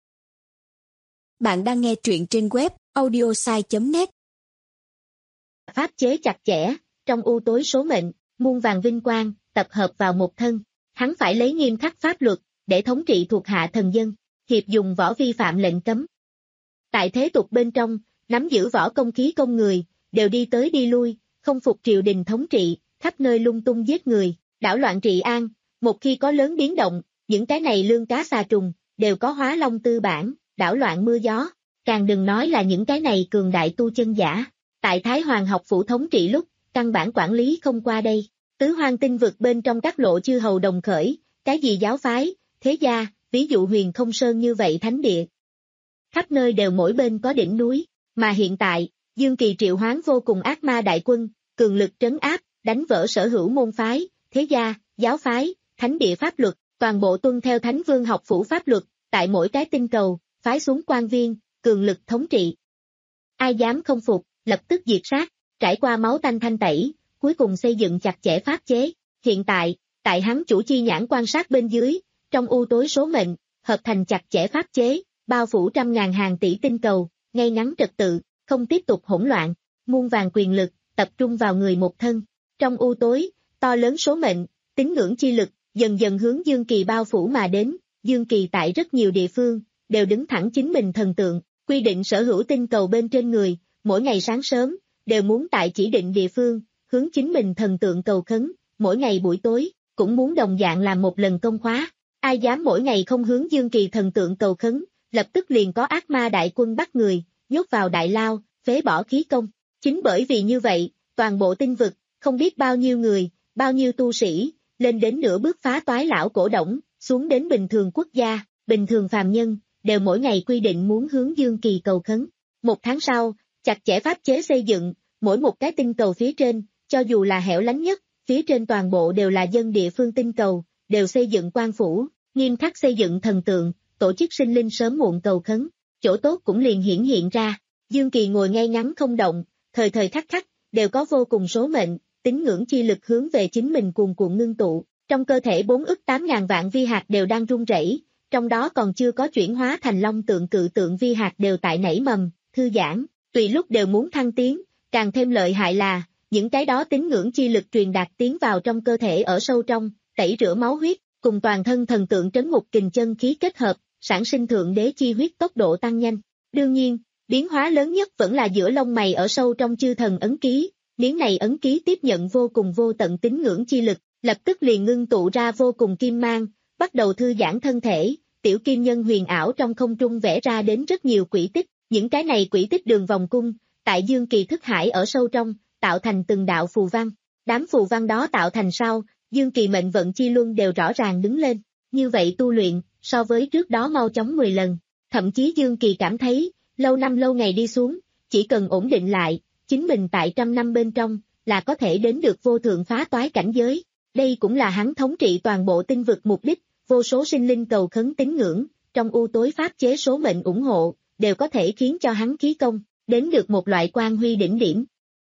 Bạn đang nghe truyện trên web audiosai chấm net. Pháp chế chặt chẽ, trong u tối số mệnh, muôn vàng vinh quang, tập hợp vào một thân, hắn phải lấy nghiêm khắc pháp luật, để thống trị thuộc hạ thần dân, hiệp dùng võ vi phạm lệnh cấm. Tại thế tục bên trong, nắm giữ võ công khí công người, đều đi tới đi lui, không phục triều đình thống trị, khắp nơi lung tung giết người, đảo loạn trị an, một khi có lớn biến động, những cái này lương cá xà trùng, đều có hóa long tư bản, đảo loạn mưa gió, càng đừng nói là những cái này cường đại tu chân giả. Tại Thái Hoàng học phủ thống trị lúc, căn bản quản lý không qua đây. Tứ hoang tinh vực bên trong các lộ chư hầu đồng khởi, cái gì giáo phái, thế gia, ví dụ Huyền Không Sơn như vậy thánh địa. Khắp nơi đều mỗi bên có đỉnh núi, mà hiện tại, Dương Kỳ triệu hoán vô cùng ác ma đại quân, cường lực trấn áp, đánh vỡ sở hữu môn phái, thế gia, giáo phái, thánh địa pháp luật, toàn bộ tuân theo Thánh Vương học phủ pháp luật, tại mỗi cái tinh cầu, phái xuống quan viên, cường lực thống trị. Ai dám không phục, lập tức diệt sát, trải qua máu tanh thanh tẩy, cuối cùng xây dựng chặt chẽ pháp chế. Hiện tại, tại hắn chủ chi nhãn quan sát bên dưới, trong u tối số mệnh, hợp thành chặt chẽ pháp chế, bao phủ trăm ngàn hàng tỷ tinh cầu, ngay ngắn trật tự, không tiếp tục hỗn loạn, muôn vàng quyền lực, tập trung vào người một thân. Trong u tối, to lớn số mệnh, tín ngưỡng chi lực, dần dần hướng Dương Kỳ bao phủ mà đến. Dương Kỳ tại rất nhiều địa phương, đều đứng thẳng chính mình thần tượng, quy định sở hữu tinh cầu bên trên người, mỗi ngày sáng sớm, đều muốn tại chỉ định địa phương, hướng chính mình thần tượng cầu khấn, mỗi ngày buổi tối, cũng muốn đồng dạng làm một lần công khóa. Ai dám mỗi ngày không hướng Dương Kỳ thần tượng cầu khấn, lập tức liền có ác ma đại quân bắt người, nhốt vào đại lao, phế bỏ khí công. Chính bởi vì như vậy, toàn bộ tinh vực, không biết bao nhiêu người, bao nhiêu tu sĩ, lên đến nửa bước phá toái lão cổ đổng, xuống đến bình thường quốc gia, bình thường phàm nhân, đều mỗi ngày quy định muốn hướng Dương Kỳ cầu khấn. Một tháng sau, chặt chẽ pháp chế xây dựng, mỗi một cái tinh cầu phía trên, cho dù là hẻo lánh nhất, phía trên toàn bộ đều là dân địa phương tinh cầu, đều xây dựng quan phủ, nghiêm khắc xây dựng thần tượng, tổ chức sinh linh sớm muộn cầu khấn, chỗ tốt cũng liền hiển hiện ra. Dương Kỳ ngồi ngay ngắn không động, thời thời khắc khắc, đều có vô cùng số mệnh, tín ngưỡng chi lực hướng về chính mình cuồn cuộn ngưng tụ, trong cơ thể bốn ức tám ngàn vạn vi hạt đều đang rung rẩy, trong đó còn chưa có chuyển hóa thành long tượng cự tượng vi hạt đều tại nảy mầm, thư giãn, tùy lúc đều muốn thăng tiến, càng thêm lợi hại là, những cái đó tín ngưỡng chi lực truyền đạt tiến vào trong cơ thể ở sâu trong, tẩy rửa máu huyết, cùng toàn thân thần tượng trấn ngục kình chân khí kết hợp, sản sinh thượng đế chi huyết tốc độ tăng nhanh. Đương nhiên, biến hóa lớn nhất vẫn là giữa lông mày ở sâu trong chư thần ấn ký, miếng này ấn ký tiếp nhận vô cùng vô tận tín ngưỡng chi lực, lập tức liền ngưng tụ ra vô cùng kim mang, bắt đầu thư giãn thân thể, tiểu kim nhân huyền ảo trong không trung vẽ ra đến rất nhiều quỹ tích, những cái này quỹ tích đường vòng cung, tại Dương Kỳ thức hải ở sâu trong, tạo thành từng đạo phù văn, đám phù văn đó tạo thành sau, Dương Kỳ mệnh vận chi luân đều rõ ràng đứng lên, như vậy tu luyện, so với trước đó mau chóng mười lần, thậm chí Dương Kỳ cảm thấy, lâu năm lâu ngày đi xuống, chỉ cần ổn định lại, chính mình tại trăm năm bên trong, là có thể đến được vô thượng phá toái cảnh giới, đây cũng là hắn thống trị toàn bộ tinh vực mục đích, vô số sinh linh cầu khấn tín ngưỡng, trong u tối pháp chế số mệnh ủng hộ, đều có thể khiến cho hắn khí công, đến được một loại quan huy đỉnh điểm.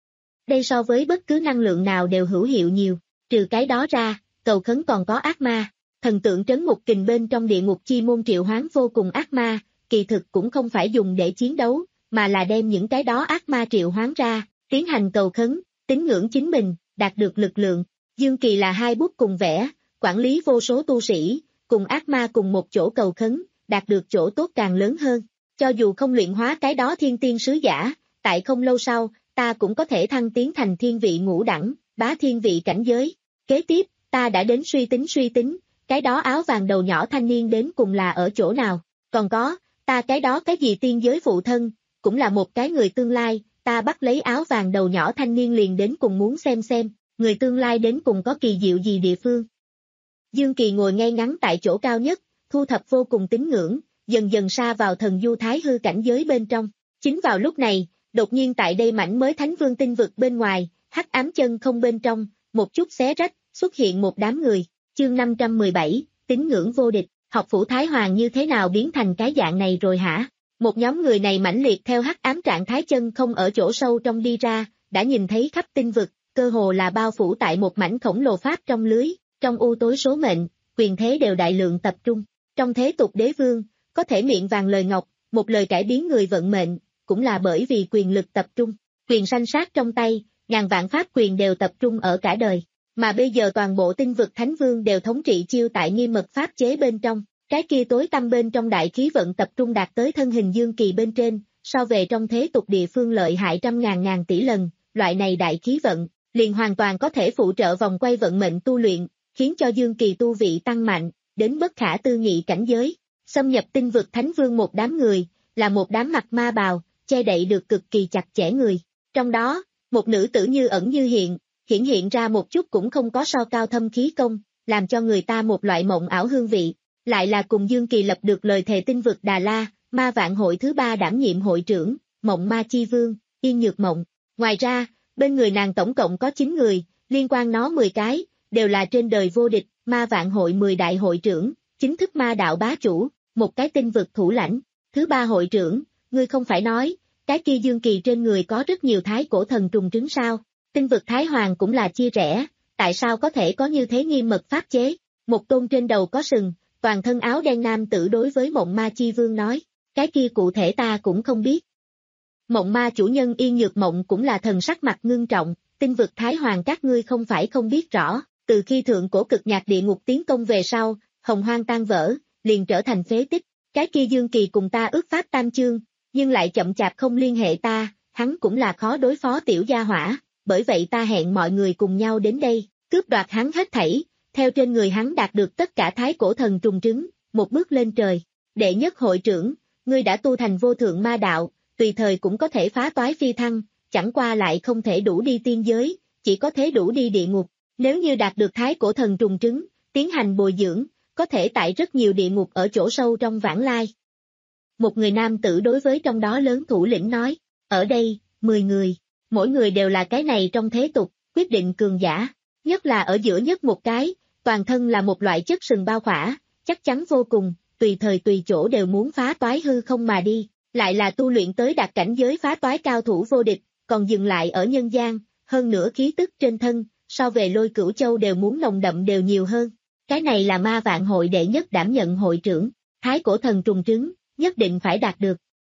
Đây so với bất cứ năng lượng nào đều hữu hiệu nhiều, trừ cái đó ra, cầu khấn còn có ác ma, thần tượng trấn ngục kình bên trong địa ngục chi môn triệu hoán vô cùng ác ma, kỳ thực cũng không phải dùng để chiến đấu, mà là đem những cái đó ác ma triệu hoán ra, tiến hành cầu khấn, tín ngưỡng chính mình, đạt được lực lượng. Dương Kỳ là hai bút cùng vẽ, quản lý vô số tu sĩ, cùng ác ma cùng một chỗ cầu khấn, đạt được chỗ tốt càng lớn hơn. Cho dù không luyện hóa cái đó thiên tiên sứ giả, tại không lâu sau, ta cũng có thể thăng tiến thành thiên vị ngũ đẳng, bá thiên vị cảnh giới. Kế tiếp, ta đã đến suy tính suy tính, cái đó áo vàng đầu nhỏ thanh niên đến cùng là ở chỗ nào. Còn có, ta cái đó cái gì tiên giới phụ thân, cũng là một cái người tương lai, ta bắt lấy áo vàng đầu nhỏ thanh niên liền đến cùng muốn xem xem, người tương lai đến cùng có kỳ diệu gì địa phương. Dương Kỳ ngồi ngay ngắn tại chỗ cao nhất, thu thập vô cùng tín ngưỡng, dần dần sa vào thần du thái hư cảnh giới bên trong. Chính vào lúc này, đột nhiên tại đây mảnh mới Thánh Vương tinh vực bên ngoài, hắc ám chân không bên trong, một chút xé rách, xuất hiện một đám người. Chương năm trăm mười bảy, tín ngưỡng vô địch, học phủ Thái Hoàng như thế nào biến thành cái dạng này rồi hả? Một nhóm người này mãnh liệt theo hắc ám trạng thái chân không ở chỗ sâu trong đi ra, đã nhìn thấy khắp tinh vực, cơ hồ là bao phủ tại một mảnh khổng lồ pháp trong lưới, trong u tối số mệnh, quyền thế đều đại lượng tập trung. Trong thế tục đế vương, có thể miệng vàng lời ngọc, một lời cải biến người vận mệnh, cũng là bởi vì quyền lực tập trung, quyền sanh sát trong tay, ngàn vạn pháp quyền đều tập trung ở cả đời. Mà bây giờ toàn bộ tinh vực Thánh Vương đều thống trị chiêu tại nghiêm mật pháp chế bên trong, cái kia tối tăm bên trong đại khí vận tập trung đạt tới thân hình Dương Kỳ bên trên, so về trong thế tục địa phương lợi hại trăm ngàn ngàn tỷ lần, loại này đại khí vận, liền hoàn toàn có thể phụ trợ vòng quay vận mệnh tu luyện, khiến cho Dương Kỳ tu vị tăng mạnh, đến bất khả tư nghị cảnh giới. Xâm nhập tinh vực Thánh Vương một đám người, là một đám mặc ma bào, che đậy được cực kỳ chặt chẽ người. Trong đó, một nữ tử như ẩn như hiện, hiển hiện ra một chút cũng không có so cao thâm khí công, làm cho người ta một loại mộng ảo hương vị. Lại là cùng Dương Kỳ lập được lời thề tinh vực Đà La, ma vạn hội thứ ba đảm nhiệm hội trưởng, Mộng Ma Chi Vương, Yên Nhược Mộng. Ngoài ra, bên người nàng tổng cộng có chín người, liên quan nó mười cái, đều là trên đời vô địch, ma vạn hội mười đại hội trưởng, chính thức ma đạo bá chủ, một cái tinh vực thủ lãnh. Thứ ba hội trưởng, ngươi không phải nói, cái kia Dương Kỳ trên người có rất nhiều thái cổ thần trùng trứng sao? Tinh vực Thái Hoàng cũng là chia rẽ, tại sao có thể có như thế nghiêm mật pháp chế? Một tôn trên đầu có sừng, toàn thân áo đen nam tử đối với Mộng Ma Chi Vương nói, cái kia cụ thể ta cũng không biết. Mộng Ma chủ nhân Yên Nhược Mộng cũng là thần sắc mặt ngưng trọng, tinh vực Thái Hoàng các ngươi không phải không biết rõ, từ khi thượng cổ cực nhạc địa ngục tiến công về sau, hồng hoang tan vỡ, liền trở thành phế tích, cái kia Dương Kỳ cùng ta ước pháp tam chương, nhưng lại chậm chạp không liên hệ ta, hắn cũng là khó đối phó tiểu gia hỏa, bởi vậy ta hẹn mọi người cùng nhau đến đây, cướp đoạt hắn hết thảy, theo trên người hắn đạt được tất cả thái cổ thần trùng trứng, một bước lên trời. Đệ nhất hội trưởng, ngươi đã tu thành vô thượng ma đạo, tùy thời cũng có thể phá toái phi thăng, chẳng qua lại không thể đủ đi tiên giới, chỉ có thể đủ đi địa ngục. Nếu như đạt được thái cổ thần trùng trứng, tiến hành bồi dưỡng, có thể tại rất nhiều địa ngục ở chỗ sâu trong vãng lai. Một người nam tử đối với trong đó lớn thủ lĩnh nói, ở đây, mười người, mỗi người đều là cái này trong thế tục, quyết định cường giả, nhất là ở giữa nhất một cái, toàn thân là một loại chất sừng bao khỏa, chắc chắn vô cùng, tùy thời tùy chỗ đều muốn phá toái hư không mà đi, lại là tu luyện tới đạt cảnh giới phá toái cao thủ vô địch, còn dừng lại ở nhân gian, hơn nữa khí tức trên thân, so về Lôi Cửu Châu đều muốn nồng đậm đều nhiều hơn. Cái này là ma vạn hội đệ nhất đảm nhận hội trưởng, thái cổ thần trùng trứng, nhất định phải đạt được.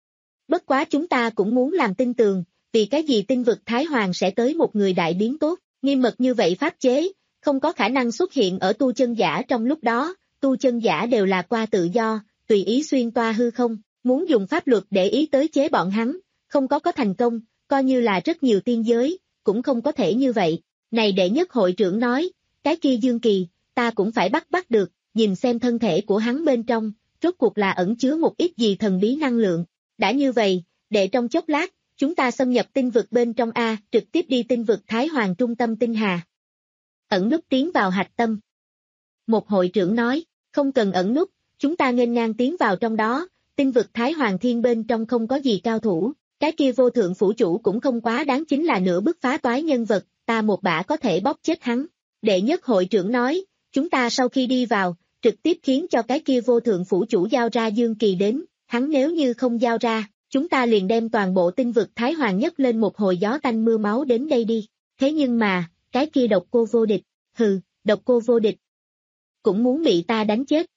Bất quá chúng ta cũng muốn làm tin tường, vì cái gì tinh vực Thái Hoàng sẽ tới một người đại biến tốt, nghiêm mật như vậy pháp chế, không có khả năng xuất hiện ở tu chân giả trong lúc đó, tu chân giả đều là qua tự do, tùy ý xuyên toa hư không, muốn dùng pháp luật để ý tới chế bọn hắn, không có có thành công, coi như là rất nhiều tiên giới, cũng không có thể như vậy. Này đệ nhất hội trưởng nói, cái kia Dương Kỳ, ta cũng phải bắt bắt được, nhìn xem thân thể của hắn bên trong, rốt cuộc là ẩn chứa một ít gì thần bí năng lượng. Đã như vậy, để trong chốc lát, chúng ta xâm nhập tinh vực bên trong A, trực tiếp đi tinh vực Thái Hoàng trung tâm tinh hà. Ẩn núp tiến vào hạch tâm. Một hội trưởng nói, không cần ẩn núp, chúng ta nghênh ngang tiến vào trong đó, tinh vực Thái Hoàng thiên bên trong không có gì cao thủ, cái kia vô thượng phủ chủ cũng không quá đáng chính là nửa bức phá toái nhân vật, ta một bả có thể bóp chết hắn. Đệ nhất hội trưởng nói, chúng ta sau khi đi vào, trực tiếp khiến cho cái kia vô thượng phủ chủ giao ra Dương Kỳ đến, hắn nếu như không giao ra, chúng ta liền đem toàn bộ tinh vực Thái Hoàng nhất lên một hồi gió tanh mưa máu đến đây đi. Thế nhưng mà, cái kia độc cô vô địch, hừ, độc cô vô địch, cũng muốn bị ta đánh chết.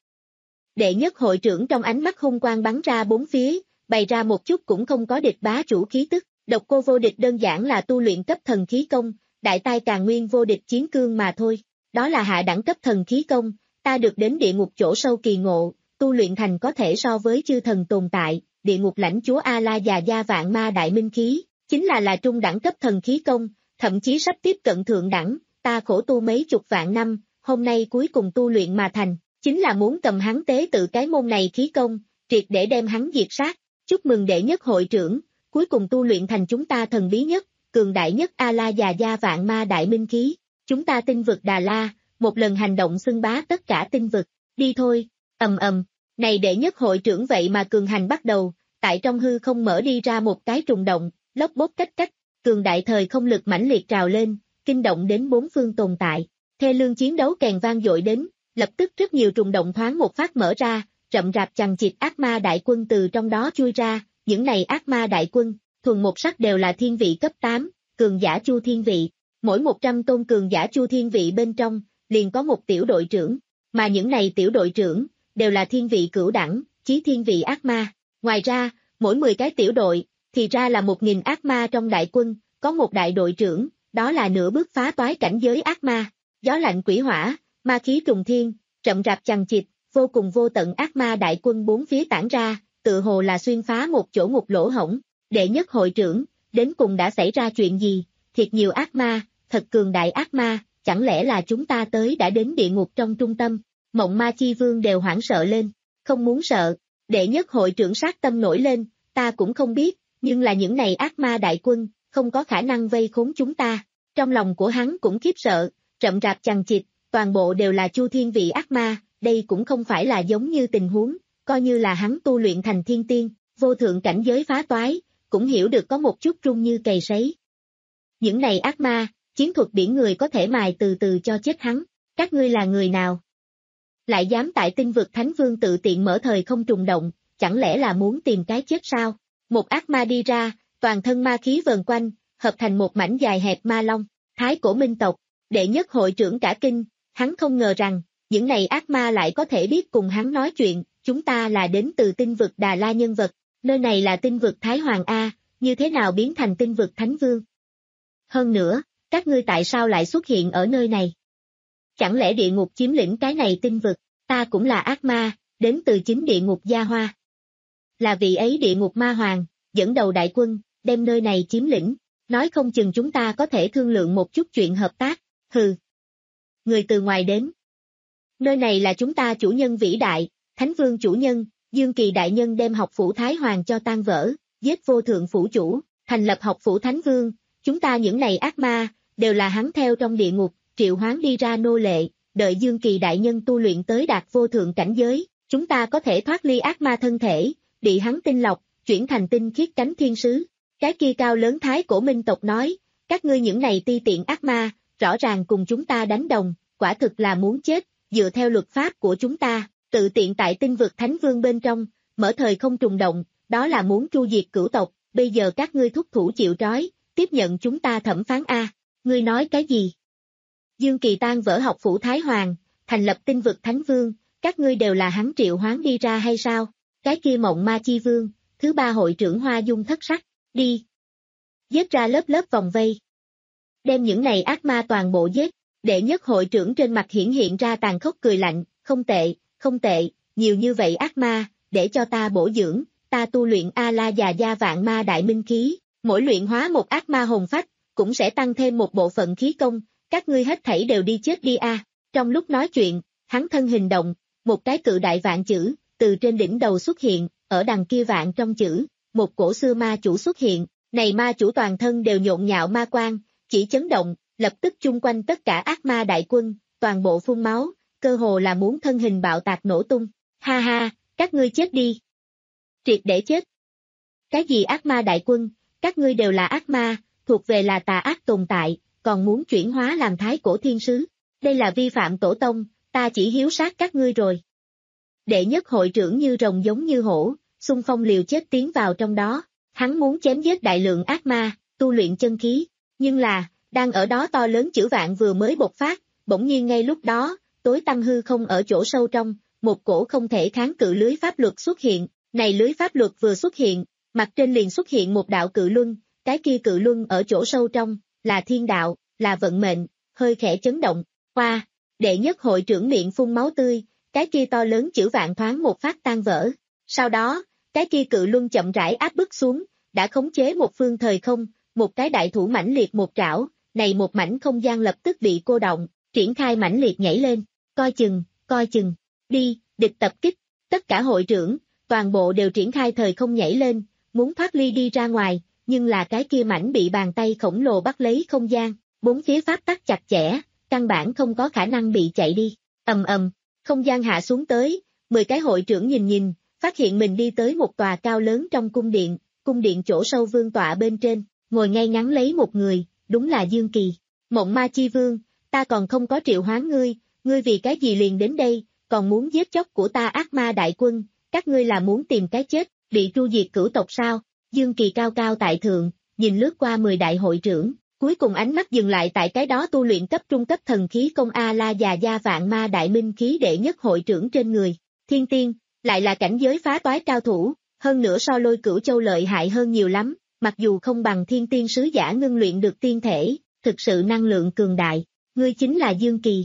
Đệ nhất hội trưởng trong ánh mắt hung quang bắn ra bốn phía, bày ra một chút cũng không có địch bá chủ khí tức, độc cô vô địch đơn giản là tu luyện cấp thần khí công, đại tai càn nguyên vô địch chiến cương mà thôi, đó là hạ đẳng cấp thần khí công, ta được đến địa ngục chỗ sâu kỳ ngộ, tu luyện thành có thể so với chư thần tồn tại, địa ngục lãnh chúa A-la già gia vạn ma đại minh khí, chính là là trung đẳng cấp thần khí công, thậm chí sắp tiếp cận thượng đẳng, ta khổ tu mấy chục vạn năm, hôm nay cuối cùng tu luyện mà thành, chính là muốn cầm hắn tế tự cái môn này khí công, triệt để đem hắn diệt sát, chúc mừng đệ nhất hội trưởng, cuối cùng tu luyện thành chúng ta thần bí nhất, cường đại nhất A-la già gia vạn ma đại minh khí, chúng ta tinh vực Đà La, một lần hành động xưng bá tất cả tinh vực, đi thôi, ầm ầm, này đệ nhất hội trưởng vậy mà cường hành bắt đầu, tại trong hư không mở đi ra một cái trùng động, lốc bốc cách cách, cường đại thời không lực mãnh liệt trào lên, kinh động đến bốn phương tồn tại, thê lương chiến đấu kèn vang dội đến, lập tức rất nhiều trùng động thoáng một phát mở ra, rậm rạp chằng chịt ác ma đại quân từ trong đó chui ra, những này ác ma đại quân, thuần một sắc đều là thiên vị cấp tám, cường giả chu thiên vị, mỗi một trăm tôn cường giả chu thiên vị bên trong, liền có một tiểu đội trưởng, mà những này tiểu đội trưởng, đều là thiên vị cửu đẳng, chí thiên vị ác ma, ngoài ra, mỗi mười cái tiểu đội, thì ra là một nghìn ác ma trong đại quân, có một đại đội trưởng, đó là nửa bước phá toái cảnh giới ác ma, gió lạnh quỷ hỏa, ma khí trùng thiên, rậm rạp chằng chịt, vô cùng vô tận ác ma đại quân bốn phía tản ra, tự hồ là xuyên phá một chỗ một lỗ hổng, đệ nhất hội trưởng, đến cùng đã xảy ra chuyện gì, thiệt nhiều ác ma, thật cường đại ác ma, chẳng lẽ là chúng ta tới đã đến địa ngục trong trung tâm, Mộng Ma Chi Vương đều hoảng sợ lên, không muốn sợ. Đệ nhất hội trưởng sát tâm nổi lên, ta cũng không biết, nhưng là những này ác ma đại quân, không có khả năng vây khốn chúng ta. Trong lòng của hắn cũng khiếp sợ, rậm rạp chằng chịt, toàn bộ đều là Chu Thiên vị ác ma, đây cũng không phải là giống như tình huống, coi như là hắn tu luyện thành thiên tiên, vô thượng cảnh giới phá toái, cũng hiểu được có một chút rung như cầy sấy. Những này ác ma, chiến thuật biển người có thể mài từ từ cho chết hắn, các ngươi là người nào? Lại dám tại tinh vực Thánh Vương tự tiện mở thời không trùng động, chẳng lẽ là muốn tìm cái chết sao? Một ác ma đi ra, toàn thân ma khí vờn quanh, hợp thành một mảnh dài hẹp ma long, Thái Cổ Minh tộc, đệ nhất hội trưởng cả kinh, hắn không ngờ rằng, những này ác ma lại có thể biết cùng hắn nói chuyện, chúng ta là đến từ tinh vực Đà La nhân vật, nơi này là tinh vực Thái Hoàng A, như thế nào biến thành tinh vực Thánh Vương? Hơn nữa, các ngươi tại sao lại xuất hiện ở nơi này? Chẳng lẽ địa ngục chiếm lĩnh cái này tinh vực, ta cũng là ác ma, đến từ chính địa ngục Gia Hoa. Là vị ấy địa ngục ma hoàng, dẫn đầu đại quân, đem nơi này chiếm lĩnh, nói không chừng chúng ta có thể thương lượng một chút chuyện hợp tác, hừ. Người từ ngoài đến. Nơi này là chúng ta chủ nhân vĩ đại, Thánh Vương chủ nhân, Dương Kỳ đại nhân đem học phủ Thái Hoàng cho tan vỡ, giết vô thượng phủ chủ, thành lập học phủ Thánh Vương, chúng ta những này ác ma, đều là hắn theo trong địa ngục, triệu hoán đi ra nô lệ, đợi Dương Kỳ đại nhân tu luyện tới đạt vô thượng cảnh giới, chúng ta có thể thoát ly ác ma thân thể, bị hắn tinh lọc, chuyển thành tinh khiết cánh thiên sứ. Cái kia cao lớn Thái Cổ Minh tộc nói, các ngươi những này ti tiện ác ma, rõ ràng cùng chúng ta đánh đồng, quả thực là muốn chết, dựa theo luật pháp của chúng ta, tự tiện tại tinh vực Thánh Vương bên trong, mở thời không trùng động, đó là muốn tru diệt cửu tộc, bây giờ các ngươi thúc thủ chịu trói, tiếp nhận chúng ta thẩm phán A, ngươi nói cái gì? Dương Kỳ tan vỡ học phủ Thái Hoàng, thành lập tinh vực Thánh Vương, các ngươi đều là hắn triệu hoán đi ra hay sao? Cái kia mộng ma chi vương, thứ ba hội trưởng Hoa Dung thất sắc, đi. Giết ra lớp lớp vòng vây. Đem những này ác ma toàn bộ giết, đệ nhất hội trưởng trên mặt hiển hiện ra tàn khốc cười lạnh, không tệ, không tệ, nhiều như vậy ác ma, để cho ta bổ dưỡng, ta tu luyện A-la già gia vạn ma đại minh khí, mỗi luyện hóa một ác ma hồn phách, cũng sẽ tăng thêm một bộ phận khí công, các ngươi hết thảy đều đi chết đi a. Trong lúc nói chuyện, hắn thân hình động, một cái cự đại vạn chữ, từ trên đỉnh đầu xuất hiện, ở đằng kia vạn trong chữ, một cổ xưa ma chủ xuất hiện, này ma chủ toàn thân đều nhộn nhạo ma quang, chỉ chấn động, lập tức chung quanh tất cả ác ma đại quân, toàn bộ phun máu, cơ hồ là muốn thân hình bạo tạc nổ tung, ha ha, các ngươi chết đi. Triệt để chết. Cái gì ác ma đại quân, các ngươi đều là ác ma, thuộc về là tà ác tồn tại, còn muốn chuyển hóa làm thái cổ thiên sứ, đây là vi phạm tổ tông, ta chỉ hiếu sát các ngươi rồi. Đệ nhất hội trưởng như rồng giống như hổ, xung phong liều chết tiến vào trong đó, hắn muốn chém giết đại lượng ác ma, tu luyện chân khí, nhưng là, đang ở đó to lớn chữ vạn vừa mới bộc phát, bỗng nhiên ngay lúc đó, tối tăm hư không ở chỗ sâu trong, một cổ không thể kháng cự lưới pháp luật xuất hiện, này lưới pháp luật vừa xuất hiện, mặt trên liền xuất hiện một đạo cự luân, cái kia cự luân ở chỗ sâu trong, là thiên đạo, là vận mệnh, hơi khẽ chấn động, qua, đệ nhất hội trưởng miệng phun máu tươi, cái kia to lớn chữ vạn thoáng một phát tan vỡ, sau đó, cái kia cự luân chậm rãi áp bức xuống, đã khống chế một phương thời không, một cái đại thủ mãnh liệt một trảo, này một mảnh không gian lập tức bị cô động, triển khai mãnh liệt nhảy lên, coi chừng, coi chừng, đi, địch tập kích, tất cả hội trưởng, toàn bộ đều triển khai thời không nhảy lên, muốn thoát ly đi ra ngoài, nhưng là cái kia mảnh bị bàn tay khổng lồ bắt lấy không gian, bốn phía pháp tắc chặt chẽ, căn bản không có khả năng bị chạy đi, ầm ầm, không gian hạ xuống tới, mười cái hội trưởng nhìn nhìn, phát hiện mình đi tới một tòa cao lớn trong cung điện, cung điện chỗ sâu vương tọa bên trên, ngồi ngay ngắn lấy một người, đúng là Dương Kỳ, mộng ma chi vương, ta còn không có triệu hoán ngươi, ngươi vì cái gì liền đến đây, còn muốn giết chóc của ta ác ma đại quân, các ngươi là muốn tìm cái chết, bị tru diệt cửu tộc sao? Dương Kỳ cao cao tại thượng, nhìn lướt qua mười đại hội trưởng, cuối cùng ánh mắt dừng lại tại cái đó tu luyện cấp trung cấp thần khí công A-la già gia vạn ma đại minh khí đệ nhất hội trưởng trên người, thiên tiên, lại là cảnh giới phá toái cao thủ, hơn nữa so Lôi Cửu Châu lợi hại hơn nhiều lắm, mặc dù không bằng thiên tiên sứ giả ngưng luyện được tiên thể, thực sự năng lượng cường đại, ngươi chính là Dương Kỳ.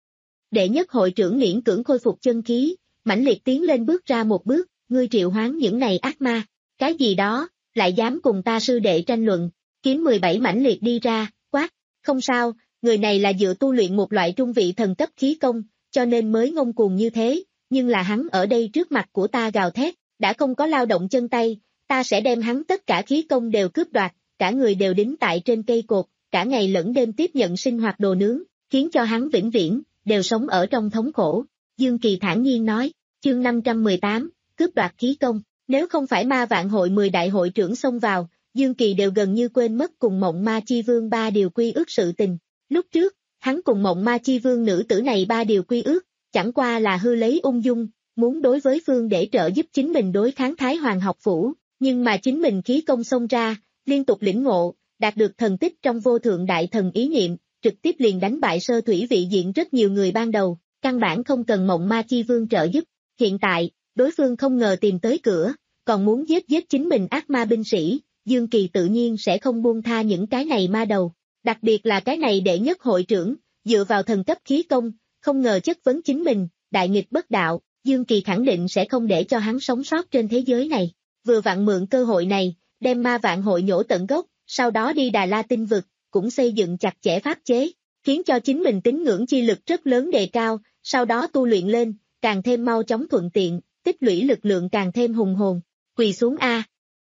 Đệ nhất hội trưởng miễn cưỡng khôi phục chân khí, mãnh liệt tiến lên bước ra một bước, ngươi triệu hoán những này ác ma, cái gì đó, lại dám cùng ta sư đệ tranh luận, kiếm mười bảy mãnh liệt đi ra, quát, không sao, người này là dựa tu luyện một loại trung vị thần cấp khí công, cho nên mới ngông cuồng như thế, nhưng là hắn ở đây trước mặt của ta gào thét, đã không có lao động chân tay, ta sẽ đem hắn tất cả khí công đều cướp đoạt, cả người đều đính tại trên cây cột, cả ngày lẫn đêm tiếp nhận sinh hoạt đồ nướng, khiến cho hắn vĩnh viễn, đều sống ở trong thống khổ. Dương Kỳ thản nhiên nói, chương năm trăm mười tám, cướp đoạt khí công, nếu không phải ma vạn hội mười đại hội trưởng xông vào, Dương Kỳ đều gần như quên mất cùng Mộng Ma Chi Vương ba điều quy ước sự tình. Lúc trước, hắn cùng Mộng Ma Chi Vương nữ tử này ba điều quy ước, chẳng qua là hư lấy ung dung, muốn đối với phương để trợ giúp chính mình đối kháng Thái Hoàng học phủ, nhưng mà chính mình khí công xông ra, liên tục lĩnh ngộ, đạt được thần tích trong vô thượng đại thần ý niệm, trực tiếp liền đánh bại sơ thủy vị diện rất nhiều người ban đầu, căn bản không cần Mộng Ma Chi Vương trợ giúp. Hiện tại, đối phương không ngờ tìm tới cửa, còn muốn giết giết chính mình ác ma binh sĩ, Dương Kỳ tự nhiên sẽ không buông tha những cái này ma đầu. Đặc biệt là cái này đệ nhất hội trưởng, dựa vào thần cấp khí công, không ngờ chất vấn chính mình, đại nghịch bất đạo, Dương Kỳ khẳng định sẽ không để cho hắn sống sót trên thế giới này. Vừa vặn mượn cơ hội này, đem ma vạn hội nhổ tận gốc, sau đó đi Đà La tinh vực, cũng xây dựng chặt chẽ pháp chế, khiến cho chính mình tín ngưỡng chi lực rất lớn đề cao, sau đó tu luyện lên, càng thêm mau chóng thuận tiện, tích lũy lực lượng càng thêm hùng hồn. Quỳ xuống a.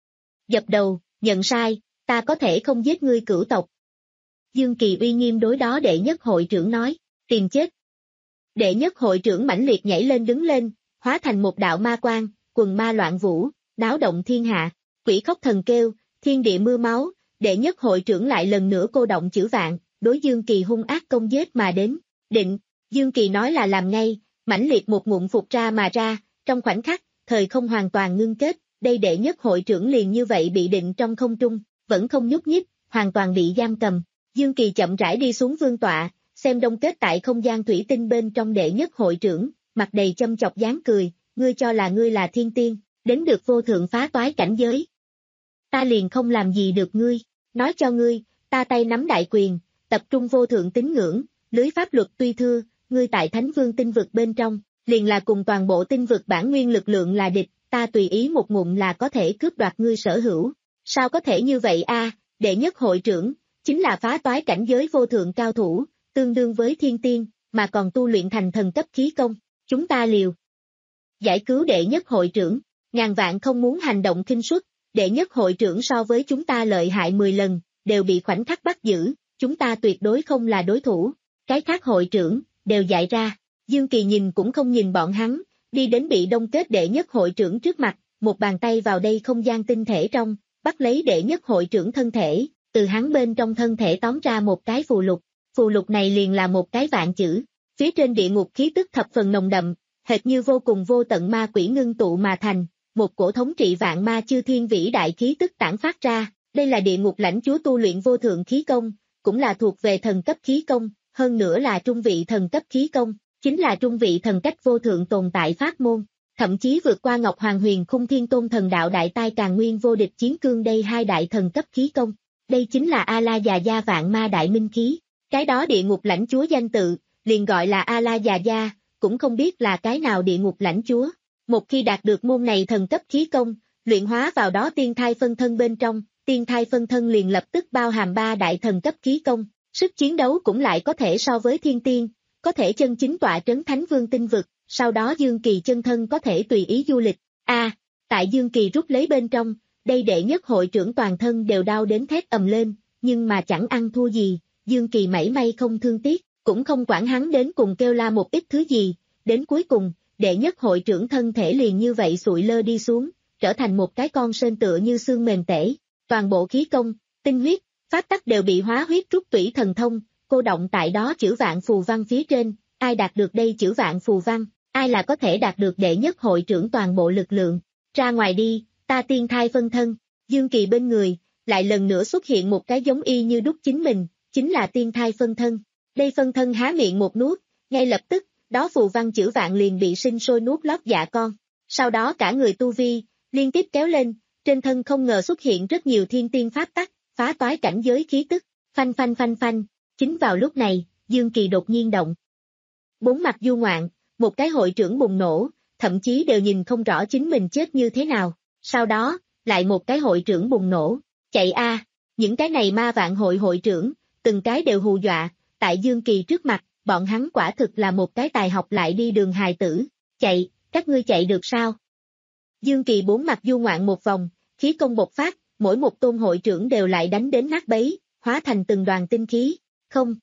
Dập đầu, nhận sai, ta có thể không giết ngươi cửu tộc. Dương Kỳ uy nghiêm đối đó đệ nhất hội trưởng nói, tìm chết. Đệ nhất hội trưởng mãnh liệt nhảy lên đứng lên, hóa thành một đạo ma quang, quần ma loạn vũ, náo động thiên hạ, quỷ khóc thần kêu, thiên địa mưa máu, đệ nhất hội trưởng lại lần nữa cô động chữ vạn, đối Dương Kỳ hung ác công giết mà đến, định, Dương Kỳ nói là làm ngay, mãnh liệt một ngụm phục ra mà ra, trong khoảnh khắc, thời không hoàn toàn ngưng kết, đây đệ nhất hội trưởng liền như vậy bị định trong không trung, vẫn không nhúc nhích, hoàn toàn bị giam cầm. Dương Kỳ chậm rãi đi xuống vương tọa, xem đông kết tại không gian thủy tinh bên trong đệ nhất hội trưởng, mặt đầy châm chọc dáng cười, ngươi cho là ngươi là thiên tiên, đến được vô thượng phá toái cảnh giới. Ta liền không làm gì được ngươi, nói cho ngươi, ta tay nắm đại quyền, tập trung vô thượng tín ngưỡng, lưới pháp luật tuy thưa, ngươi tại Thánh Vương tinh vực bên trong, liền là cùng toàn bộ tinh vực bản nguyên lực lượng là địch, ta tùy ý một ngụm là có thể cướp đoạt ngươi sở hữu. Sao có thể như vậy a? À, đệ nhất hội trưởng, chính là phá toái cảnh giới vô thượng cao thủ, tương đương với thiên tiên, mà còn tu luyện thành thần cấp khí công, chúng ta liều. Giải cứu đệ nhất hội trưởng, ngàn vạn không muốn hành động khinh suất, đệ nhất hội trưởng so với chúng ta lợi hại mười lần, đều bị khoảnh khắc bắt giữ, chúng ta tuyệt đối không là đối thủ, cái khác hội trưởng, đều dại ra, Dương Kỳ nhìn cũng không nhìn bọn hắn, đi đến bị đông kết đệ nhất hội trưởng trước mặt, một bàn tay vào đây không gian tinh thể trong, bắt lấy đệ nhất hội trưởng thân thể, từ hắn bên trong thân thể tóm ra một cái phù lục, phù lục này liền là một cái vạn chữ, phía trên địa ngục khí tức thập phần nồng đậm, hệt như vô cùng vô tận ma quỷ ngưng tụ mà thành, một cổ thống trị vạn ma chư thiên vĩ đại khí tức tản phát ra, đây là địa ngục lãnh chúa tu luyện vô thượng khí công, cũng là thuộc về thần cấp khí công, hơn nữa là trung vị thần cấp khí công, chính là trung vị thần cách vô thượng tồn tại pháp môn, thậm chí vượt qua Ngọc Hoàng Huyền Khung Thiên Tôn thần đạo đại tai càng nguyên vô địch chiến cương đây hai đại thần cấp khí công, đây chính là A-la già gia vạn ma đại minh khí, cái đó địa ngục lãnh chúa danh tự, liền gọi là A-la già gia, cũng không biết là cái nào địa ngục lãnh chúa. Một khi đạt được môn này thần cấp khí công, luyện hóa vào đó tiên thai phân thân bên trong, tiên thai phân thân liền lập tức bao hàm ba đại thần cấp khí công, sức chiến đấu cũng lại có thể so với thiên tiên, có thể chân chính tọa trấn Thánh Vương tinh vực, sau đó Dương Kỳ chân thân có thể tùy ý du lịch. A, à, tại Dương Kỳ rút lấy bên trong, đây đệ nhất hội trưởng toàn thân đều đau đến thét ầm lên, nhưng mà chẳng ăn thua gì, Dương Kỳ mảy may không thương tiếc, cũng không quản hắn đến cùng kêu la một ít thứ gì, đến cuối cùng, đệ nhất hội trưởng thân thể liền như vậy sụi lơ đi xuống, trở thành một cái con sên tựa như xương mềm tể, toàn bộ khí công, tinh huyết, pháp tắc đều bị hóa huyết trút tủy thần thông, cô động tại đó chữ vạn phù văn phía trên, ai đạt được đây chữ vạn phù văn, ai là có thể đạt được đệ nhất hội trưởng toàn bộ lực lượng, ra ngoài đi, ta tiên thai phân thân, Dương Kỳ bên người, lại lần nữa xuất hiện một cái giống y như đúc chính mình, chính là tiên thai phân thân, đây phân thân há miệng một nuốt, ngay lập tức, đó phù văn chữ vạn liền bị sinh sôi nuốt lót dạ con, sau đó cả người tu vi, liên tiếp kéo lên, trên thân không ngờ xuất hiện rất nhiều thiên tiên pháp tắc, phá toái cảnh giới khí tức, phanh phanh phanh phanh, chính vào lúc này, Dương Kỳ đột nhiên động. Bốn mặt du ngoạn, một cái hội trưởng bùng nổ, thậm chí đều nhìn không rõ chính mình chết như thế nào, sau đó, lại một cái hội trưởng bùng nổ, chạy a, à, những cái này ma vạn hội hội trưởng, từng cái đều hù dọa, tại Dương Kỳ trước mặt, bọn hắn quả thực là một cái tài học lại đi đường hài tử, Chạy, các ngươi chạy được sao? Dương Kỳ bốn mặt du ngoạn một vòng, khí công bộc phát, mỗi một tôn hội trưởng đều lại đánh đến nát bấy, hóa thành từng đoàn tinh khí. Không.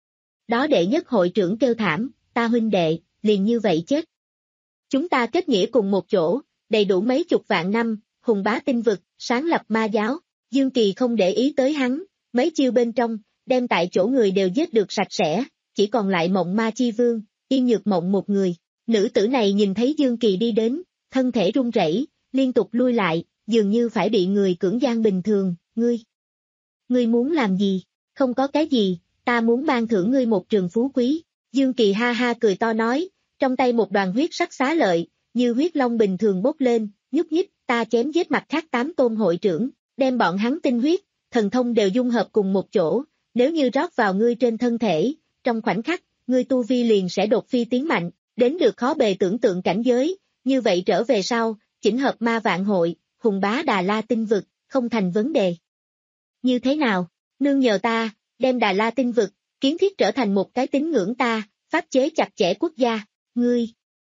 Đó đệ nhất hội trưởng kêu thảm, ta huynh đệ, liền như vậy chết. Chúng ta kết nghĩa cùng một chỗ, đầy đủ mấy chục vạn năm, hùng bá tinh vực, sáng lập ma giáo. Dương Kỳ không để ý tới hắn, mấy chiêu bên trong, đem tại chỗ người đều giết được sạch sẽ, chỉ còn lại Mộng Ma Chi Vương, Yên Nhược Mộng một người. Nữ tử này nhìn thấy Dương Kỳ đi đến, thân thể run rẩy, liên tục lui lại, dường như phải bị người cưỡng gian bình thường. Ngươi, ngươi muốn làm gì? Không có cái gì, ta muốn ban thưởng ngươi một trường phú quý. Dương Kỳ ha ha cười to nói, trong tay một đoàn huyết sắc xá lợi, như huyết long bình thường bốc lên, nhúc nhích, ta chém giết mặt khác tám tôn hội trưởng, đem bọn hắn tinh huyết, thần thông đều dung hợp cùng một chỗ, nếu như rót vào ngươi trên thân thể, trong khoảnh khắc, ngươi tu vi liền sẽ đột phi tiến mạnh, đến được khó bề tưởng tượng cảnh giới, như vậy trở về sau, chỉnh hợp ma vạn hội, hùng bá Đà La tinh vực, không thành vấn đề. Như thế nào? Nương nhờ ta, đem Đà La tinh vực, kiến thiết trở thành một cái tín ngưỡng ta, pháp chế chặt chẽ quốc gia, ngươi.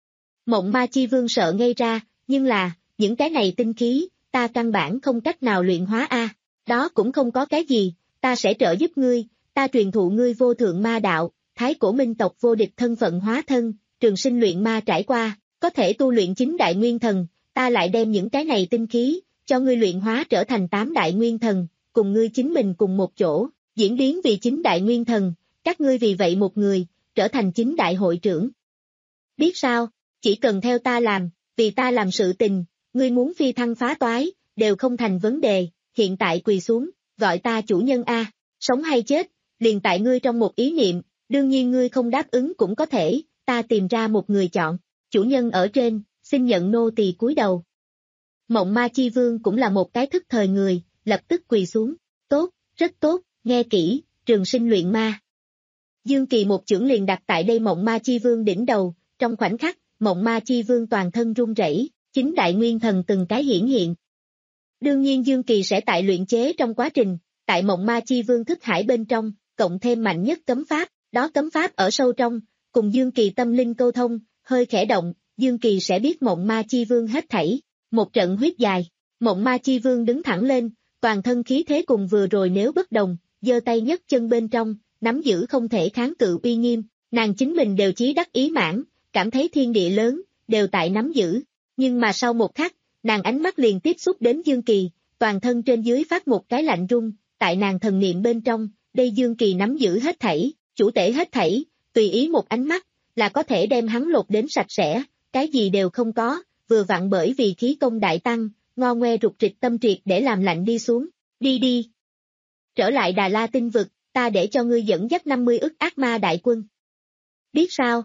Mộng Ma Chi Vương sợ ngây ra, nhưng là, những cái này tinh khí, ta căn bản không cách nào luyện hóa a. Đó cũng không có cái gì, ta sẽ trợ giúp ngươi, ta truyền thụ ngươi vô thượng ma đạo, thái cổ minh tộc vô địch thân phận hóa thân, trường sinh luyện ma trải qua, có thể tu luyện chính đại nguyên thần, ta lại đem những cái này tinh khí, cho ngươi luyện hóa trở thành tám đại nguyên thần, cùng ngươi chính mình cùng một chỗ, diễn biến vì chính đại nguyên thần, các ngươi vì vậy một người, trở thành chính đại hội trưởng. Biết sao, chỉ cần theo ta làm, vì ta làm sự tình, ngươi muốn phi thăng phá toái, đều không thành vấn đề, hiện tại quỳ xuống, gọi ta chủ nhân A, sống hay chết, liền tại ngươi trong một ý niệm, đương nhiên ngươi không đáp ứng cũng có thể, ta tìm ra một người chọn, chủ nhân ở trên, xin nhận nô tỳ cúi đầu. Mộng Ma Chi Vương cũng là một cái thức thời người, lập tức quỳ xuống, tốt, rất tốt, nghe kỹ, trường sinh luyện ma. Dương Kỳ một chưởng liền đặt tại đây Mộng Ma Chi Vương đỉnh đầu, trong khoảnh khắc, Mộng Ma Chi Vương toàn thân run rẩy, chính đại nguyên thần từng cái hiển hiện. Đương nhiên Dương Kỳ sẽ tại luyện chế trong quá trình, tại Mộng Ma Chi Vương thức hải bên trong, cộng thêm mạnh nhất cấm pháp, đó cấm pháp ở sâu trong, cùng Dương Kỳ tâm linh câu thông, hơi khẽ động, Dương Kỳ sẽ biết Mộng Ma Chi Vương hết thảy. Một trận huyết dài, Mộng Ma Chi Vương đứng thẳng lên, toàn thân khí thế cùng vừa rồi nếu bất đồng, giơ tay nhấc chân bên trong, nắm giữ không thể kháng cự uy nghiêm, nàng chính mình đều chí đắc ý mãn, cảm thấy thiên địa lớn, đều tại nắm giữ. Nhưng mà sau một khắc, nàng ánh mắt liền tiếp xúc đến Dương Kỳ, toàn thân trên dưới phát một cái lạnh run, tại nàng thần niệm bên trong, đây Dương Kỳ nắm giữ hết thảy, chủ tể hết thảy, tùy ý một ánh mắt, là có thể đem hắn lột đến sạch sẽ, cái gì đều không có, vừa vặn bởi vì khí công đại tăng, ngo ngoe rụt rịch tâm triệt để làm lạnh đi xuống, đi đi. Trở lại Đà La tinh vực, ta để cho ngươi dẫn dắt năm mươi ức ác ma đại quân. Biết sao?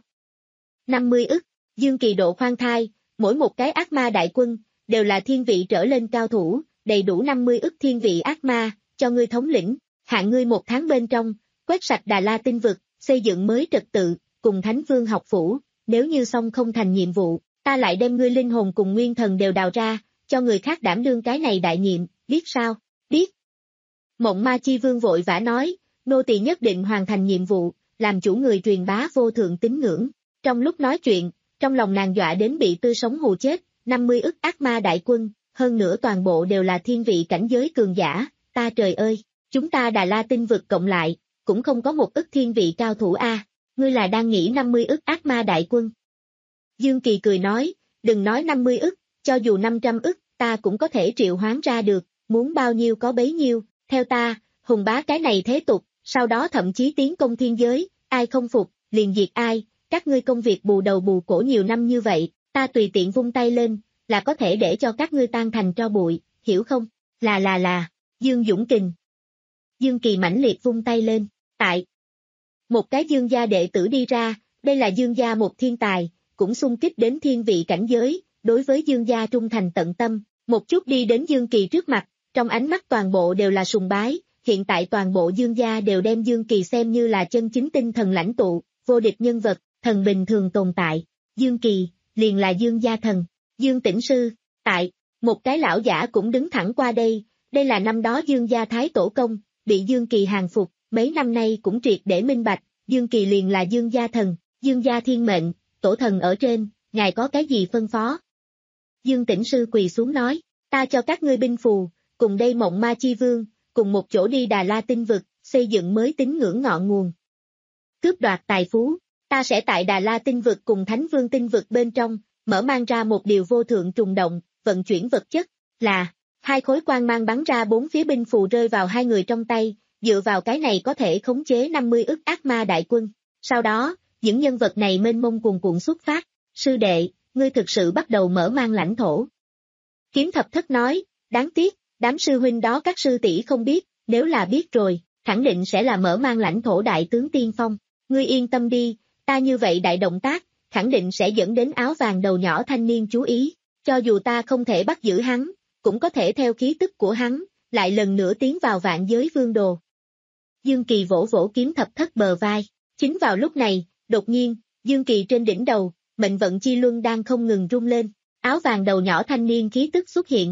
năm mươi ức, Dương Kỳ độ khoan thai, mỗi một cái ác ma đại quân, đều là thiên vị trở lên cao thủ, đầy đủ năm mươi ức thiên vị ác ma, cho ngươi thống lĩnh, hạn ngươi một tháng bên trong, quét sạch Đà La tinh vực, xây dựng mới trật tự, cùng Thánh Vương học phủ, nếu như xong không thành nhiệm vụ, ta lại đem ngươi linh hồn cùng nguyên thần đều đào ra, cho người khác đảm đương cái này đại nhiệm, biết sao? Biết. Mộng Ma Chi Vương vội vã nói, nô tỳ nhất định hoàn thành nhiệm vụ, làm chủ người truyền bá vô thượng tín ngưỡng. Trong lúc nói chuyện, trong lòng nàng dọa đến bị tươi sống hù chết, năm mươi ức ác ma đại quân, hơn nữa toàn bộ đều là thiên vị cảnh giới cường giả, ta trời ơi, chúng ta Đà La tinh vực cộng lại, cũng không có một ức thiên vị cao thủ a, ngươi là đang nghĩ năm mươi ức ác ma đại quân. Dương Kỳ cười nói, đừng nói năm mươi ức, cho dù năm trăm ức, ta cũng có thể triệu hoán ra được, muốn bao nhiêu có bấy nhiêu, theo ta, hùng bá cái này thế tục, sau đó thậm chí tiến công thiên giới, ai không phục, liền diệt ai, các ngươi công việc bù đầu bù cổ nhiều năm như vậy, ta tùy tiện vung tay lên, là có thể để cho các ngươi tan thành tro bụi, hiểu không? Là là là, Dương Dũng Kình. Dương Kỳ mãnh liệt vung tay lên, tại. Một cái Dương gia đệ tử đi ra, đây là Dương gia một thiên tài, cũng xung kích đến thiên vị cảnh giới, đối với Dương gia trung thành tận tâm, một chút đi đến Dương Kỳ trước mặt, trong ánh mắt toàn bộ đều là sùng bái, hiện tại toàn bộ Dương gia đều đem Dương Kỳ xem như là chân chính tinh thần lãnh tụ, vô địch nhân vật, thần bình thường tồn tại, Dương Kỳ, liền là Dương gia thần, Dương Tĩnh Sư, tại, một cái lão giả cũng đứng thẳng qua đây, đây là năm đó Dương gia thái tổ công, bị Dương Kỳ hàng phục, mấy năm nay cũng triệt để minh bạch, Dương Kỳ liền là Dương gia thần, Dương gia thiên mệnh, tổ thần ở trên, ngài có cái gì phân phó? Dương Tĩnh Sư quỳ xuống nói, ta cho các ngươi binh phù, cùng đây Mộng Ma Chi Vương, cùng một chỗ đi Đà La tinh vực, xây dựng mới tín ngưỡng ngọn nguồn. Cướp đoạt tài phú, ta sẽ tại Đà La tinh vực cùng Thánh Vương tinh vực bên trong, mở mang ra một điều vô thượng trùng động, vận chuyển vật chất, là, hai khối quang mang bắn ra bốn phía binh phù rơi vào hai người trong tay, dựa vào cái này có thể khống chế năm mươi ức ác ma đại quân. Sau đó, những nhân vật này mênh mông cuồn cuộn xuất phát, sư đệ, ngươi thực sự bắt đầu mở mang lãnh thổ. Kiếm Thập Thất nói, đáng tiếc, đám sư huynh đó các sư tỷ không biết, nếu là biết rồi, khẳng định sẽ là mở mang lãnh thổ đại tướng tiên phong. Ngươi yên tâm đi, ta như vậy đại động tác, khẳng định sẽ dẫn đến áo vàng đầu nhỏ thanh niên chú ý, cho dù ta không thể bắt giữ hắn, cũng có thể theo khí tức của hắn, lại lần nữa tiến vào vạn giới vương đồ. Dương Kỳ vỗ vỗ Kiếm Thập Thất bờ vai, chính vào lúc này, đột nhiên, Dương Kỳ trên đỉnh đầu, mệnh vận chi luân đang không ngừng rung lên, áo vàng đầu nhỏ thanh niên khí tức xuất hiện.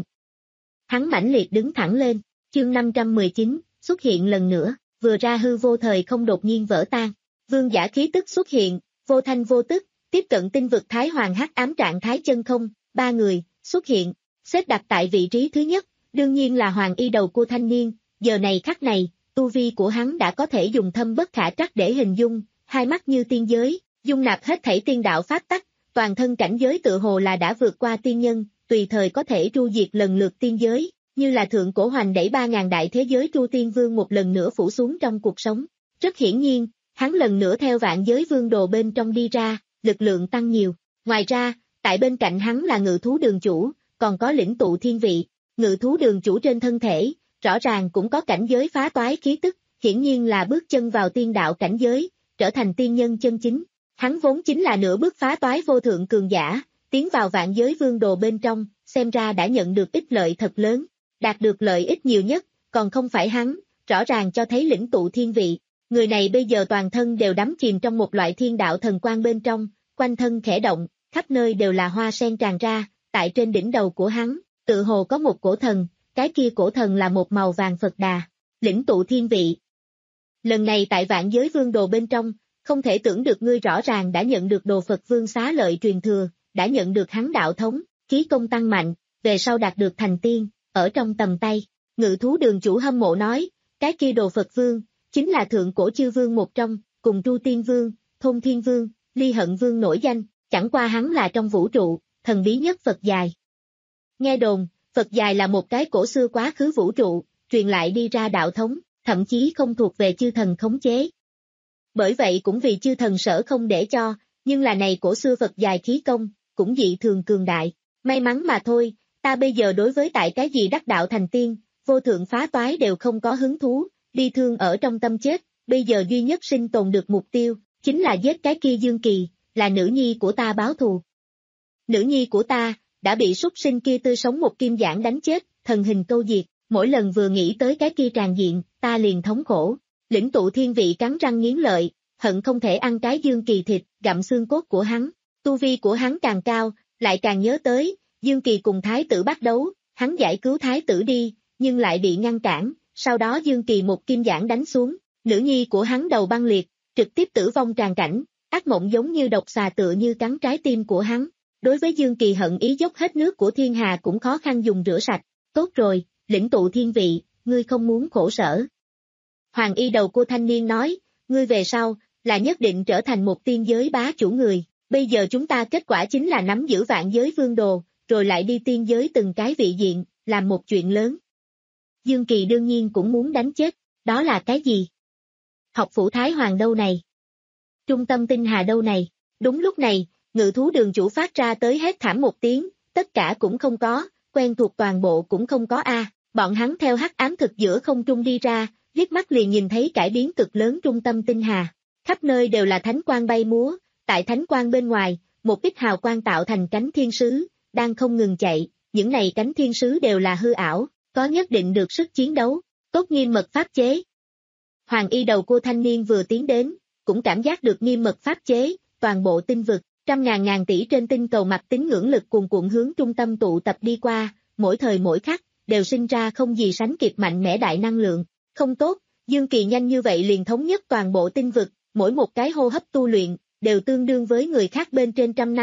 Hắn mãnh liệt đứng thẳng lên, chương năm trăm mười chín, xuất hiện lần nữa, vừa ra hư vô thời không đột nhiên vỡ tan, vương giả khí tức xuất hiện, vô thanh vô tức, tiếp cận tinh vực Thái Hoàng hắc ám trạng thái chân không, ba người, xuất hiện, xếp đặt tại vị trí thứ nhất, đương nhiên là Hoàng Y đầu của thanh niên, giờ này khắc này, tu vi của hắn đã có thể dùng thâm bất khả trắc để hình dung, hai mắt như tiên giới, dung nạp hết thảy tiên đạo pháp tắc, toàn thân cảnh giới tự hồ là đã vượt qua tiên nhân, tùy thời có thể tru diệt lần lượt tiên giới, như là thượng cổ hoành đẩy ba ngàn đại thế giới tru tiên vương một lần nữa phủ xuống trong cuộc sống. Rất hiển nhiên, hắn lần nữa theo vạn giới vương đồ bên trong đi ra, lực lượng tăng nhiều. Ngoài ra, tại bên cạnh hắn là ngự thú đường chủ, còn có lĩnh tụ thiên vị, ngự thú đường chủ trên thân thể, rõ ràng cũng có cảnh giới phá toái khí tức, hiển nhiên là bước chân vào tiên đạo cảnh giới, trở thành tiên nhân chân chính. Hắn vốn chính là nửa bước phá toái vô thượng cường giả, tiến vào vạn giới vương đồ bên trong, xem ra đã nhận được ích lợi thật lớn, đạt được lợi ích nhiều nhất, còn không phải hắn, rõ ràng cho thấy lĩnh tụ thiên vị. Người này bây giờ toàn thân đều đắm chìm trong một loại thiên đạo thần quang bên trong, quanh thân khẽ động, khắp nơi đều là hoa sen tràn ra, tại trên đỉnh đầu của hắn, tự hồ có một cổ thần, cái kia cổ thần là một màu vàng Phật Đà, lĩnh tụ thiên vị. Lần này tại vạn giới vương đồ bên trong, không thể tưởng được ngươi rõ ràng đã nhận được đồ Phật vương xá lợi truyền thừa, đã nhận được hắn đạo thống, khí công tăng mạnh, về sau đạt được thành tiên, ở trong tầm tay. Ngự thú đường chủ hâm mộ nói, cái kia đồ Phật vương, chính là thượng cổ chư vương một trong, cùng Tru Tiên Vương, Thôn Thiên Vương, Ly Hận Vương nổi danh, chẳng qua hắn là trong vũ trụ, thần bí nhất Phật dài. Nghe đồn, Phật dài là một cái cổ xưa quá khứ vũ trụ, truyền lại đi ra đạo thống, thậm chí không thuộc về chư thần khống chế. Bởi vậy cũng vì chư thần sở không để cho, nhưng là này cổ xưa Phật dài khí công, cũng dị thường cường đại, may mắn mà thôi, ta bây giờ đối với tại cái gì đắc đạo thành tiên, vô thượng phá toái đều không có hứng thú, đi thương ở trong tâm chết, bây giờ duy nhất sinh tồn được mục tiêu, chính là giết cái kia Dương Kỳ, là nữ nhi của ta báo thù. Nữ nhi của ta, đã bị súc sinh kia tươi sống một kim giảng đánh chết, thần hình câu diệt, mỗi lần vừa nghĩ tới cái kia tràn diện, ta liền thống khổ. Lĩnh tụ thiên vị cắn răng nghiến lợi, hận không thể ăn cái Dương Kỳ thịt, gặm xương cốt của hắn, tu vi của hắn càng cao, lại càng nhớ tới, Dương Kỳ cùng thái tử bắt đấu, hắn giải cứu thái tử đi, nhưng lại bị ngăn cản, sau đó Dương Kỳ một kim giảng đánh xuống, nữ nhi của hắn đầu băng liệt, trực tiếp tử vong tràn cảnh, ác mộng giống như độc xà tựa như cắn trái tim của hắn. Đối với Dương Kỳ hận ý dốc hết nước của thiên hà cũng khó khăn dùng rửa sạch, tốt rồi, lĩnh tụ thiên vị, ngươi không muốn khổ sở. Hoàng Y đầu cô thanh niên nói, ngươi về sau, là nhất định trở thành một tiên giới bá chủ người, bây giờ chúng ta kết quả chính là nắm giữ vạn giới vương đồ, rồi lại đi tiên giới từng cái vị diện, làm một chuyện lớn. Dương Kỳ đương nhiên cũng muốn đánh chết, đó là cái gì? Học phủ Thái Hoàng đâu này? Trung tâm tinh hà đâu này? Đúng lúc này, ngự thú đường chủ phát ra tới hét thảm một tiếng, tất cả cũng không có, quen thuộc toàn bộ cũng không có a. Bọn hắn theo hắc ám thực giữa không trung đi ra, liếc mắt liền nhìn thấy cải biến cực lớn trung tâm tinh hà. Khắp nơi đều là thánh quang bay múa, tại thánh quang bên ngoài, một ít hào quang tạo thành cánh thiên sứ, đang không ngừng chạy, những này cánh thiên sứ đều là hư ảo, có nhất định được sức chiến đấu, tốt nghiêm mật pháp chế. Hoàng Y đầu cô thanh niên vừa tiến đến, cũng cảm giác được nghiêm mật pháp chế, toàn bộ tinh vực, trăm ngàn ngàn tỷ trên tinh cầu mặt tín ngưỡng lực cuồn cuộn hướng trung tâm tụ tập đi qua, mỗi thời mỗi khắc, đều sinh ra không gì sánh kịp mạnh mẽ đại năng lượng. Không tốt, Dương Kỳ nhanh như vậy liền thống nhất toàn bộ tinh vực, mỗi một cái hô hấp tu luyện, đều tương đương với người khác bên trên trăm năm,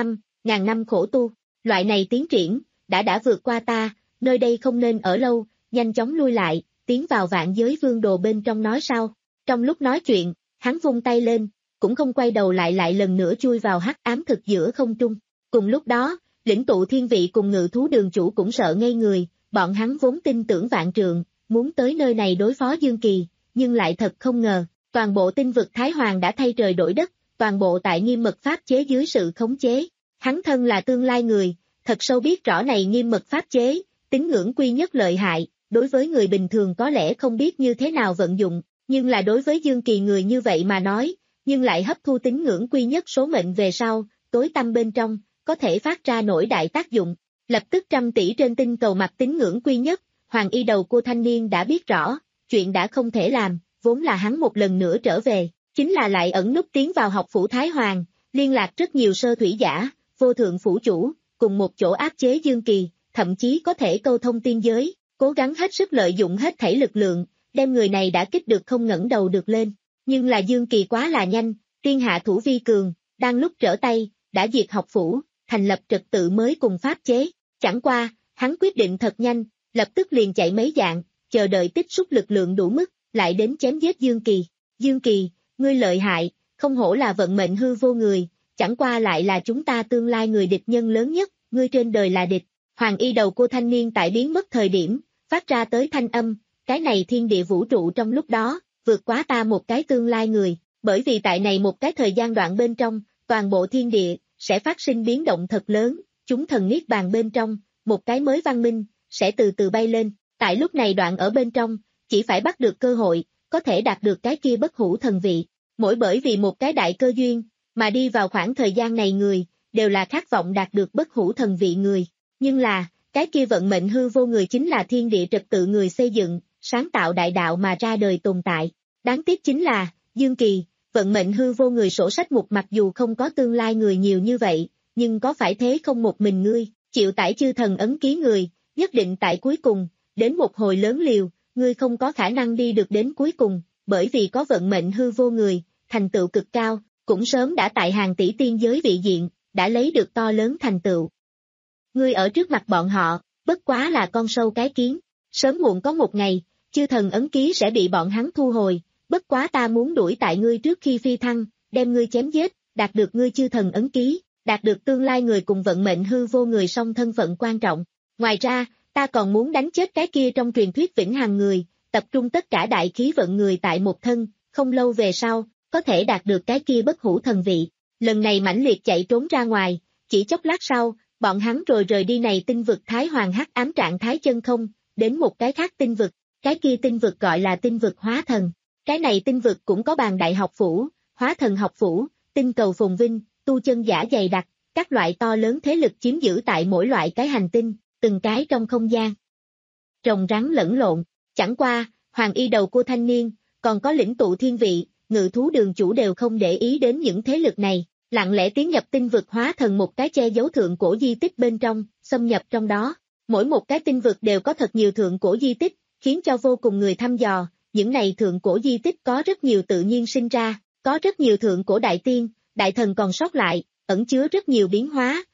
ngàn năm khổ tu, loại này tiến triển, đã đã vượt qua ta, nơi đây không nên ở lâu, nhanh chóng lui lại, tiến vào vạn giới vương đồ bên trong nói sau. Trong lúc nói chuyện, hắn vung tay lên, cũng không quay đầu lại lại lần nữa chui vào hắc ám thực giữa không trung. Cùng lúc đó, lĩnh tụ thiên vị cùng ngự thú đường chủ cũng sợ ngây người, bọn hắn vốn tin tưởng vạn trượng, muốn tới nơi này đối phó Dương Kỳ, nhưng lại thật không ngờ, toàn bộ tinh vực Thái Hoàng đã thay trời đổi đất, toàn bộ tại nghiêm mật pháp chế dưới sự khống chế. Hắn thân là tương lai người, thật sâu biết rõ này nghiêm mật pháp chế, tín ngưỡng quy nhất lợi hại, đối với người bình thường có lẽ không biết như thế nào vận dụng, nhưng là đối với Dương Kỳ người như vậy mà nói, nhưng lại hấp thu tín ngưỡng quy nhất số mệnh về sau, tối tăm bên trong, có thể phát ra nổi đại tác dụng. Lập tức trăm tỷ trên tinh cầu mặt tín ngưỡng quy nhất, Hoàng Y đầu cô thanh niên đã biết rõ, chuyện đã không thể làm, vốn là hắn một lần nữa trở về, chính là lại ẩn núp tiến vào học phủ Thái Hoàng, liên lạc rất nhiều sơ thủy giả, vô thượng phủ chủ, cùng một chỗ áp chế Dương Kỳ, thậm chí có thể câu thông tiên giới, cố gắng hết sức lợi dụng hết thảy lực lượng, đem người này đã kích được không ngẩng đầu được lên. Nhưng là Dương Kỳ quá là nhanh, tiên hạ thủ vi cường, đang lúc trở tay, đã diệt học phủ, thành lập trật tự mới cùng pháp chế. Chẳng qua, hắn quyết định thật nhanh, lập tức liền chạy mấy dạng, chờ đợi tích xúc lực lượng đủ mức, lại đến chém giết Dương Kỳ. Dương Kỳ, ngươi lợi hại, không hổ là vận mệnh hư vô người, chẳng qua lại là chúng ta tương lai người địch nhân lớn nhất, ngươi trên đời là địch. Hoàng Y đầu cô thanh niên tại biến mất thời điểm, phát ra tới thanh âm, cái này thiên địa vũ trụ trong lúc đó, vượt quá ta một cái tương lai người, bởi vì tại này một cái thời gian đoạn bên trong, toàn bộ thiên địa, sẽ phát sinh biến động thật lớn, chúng thần niết bàn bên trong, một cái mới văn minh, sẽ từ từ bay lên, tại lúc này đoạn ở bên trong, chỉ phải bắt được cơ hội, có thể đạt được cái kia bất hủ thần vị, mỗi bởi vì một cái đại cơ duyên, mà đi vào khoảng thời gian này người, đều là khát vọng đạt được bất hủ thần vị người, nhưng là, cái kia vận mệnh hư vô người chính là thiên địa trật tự người xây dựng, sáng tạo đại đạo mà ra đời tồn tại, đáng tiếc chính là, Dương Kỳ, vận mệnh hư vô người sổ sách mục mặc dù không có tương lai người nhiều như vậy, nhưng có phải thế không một mình ngươi, chịu tải chư thần ấn ký người, nhất định tại cuối cùng, đến một hồi lớn liều, ngươi không có khả năng đi được đến cuối cùng, bởi vì có vận mệnh hư vô người, thành tựu cực cao, cũng sớm đã tại hàng tỷ tiên giới vị diện, đã lấy được to lớn thành tựu. Ngươi ở trước mặt bọn họ, bất quá là con sâu cái kiến, sớm muộn có một ngày, chư thần ấn ký sẽ bị bọn hắn thu hồi, bất quá ta muốn đuổi tại ngươi trước khi phi thăng, đem ngươi chém giết, đạt được ngươi chư thần ấn ký, đạt được tương lai người cùng vận mệnh hư vô người song thân phận quan trọng. Ngoài ra, ta còn muốn đánh chết cái kia trong truyền thuyết vĩnh hằng người, tập trung tất cả đại khí vận người tại một thân, không lâu về sau, có thể đạt được cái kia bất hủ thần vị. Lần này mãnh liệt chạy trốn ra ngoài, chỉ chốc lát sau, bọn hắn rồi rời đi này tinh vực Thái Hoàng hắc ám trạng thái chân không, đến một cái khác tinh vực, cái kia tinh vực gọi là tinh vực hóa thần. Cái này tinh vực cũng có bàn đại học phủ, hóa thần học phủ, tinh cầu phồn vinh, tu chân giả dày đặc, các loại to lớn thế lực chiếm giữ tại mỗi loại cái hành tinh, từng cái trong không gian. Rồng rắn lẫn lộn, chẳng qua, Hoàng Y đầu cô thanh niên, còn có lĩnh tụ thiên vị, ngự thú đường chủ đều không để ý đến những thế lực này, lặng lẽ tiến nhập tinh vực hóa thần một cái che giấu thượng cổ di tích bên trong, xâm nhập trong đó. Mỗi một cái tinh vực đều có thật nhiều thượng cổ di tích, khiến cho vô cùng người thăm dò, những này thượng cổ di tích có rất nhiều tự nhiên sinh ra, có rất nhiều thượng cổ đại tiên, đại thần còn sót lại, ẩn chứa rất nhiều biến hóa.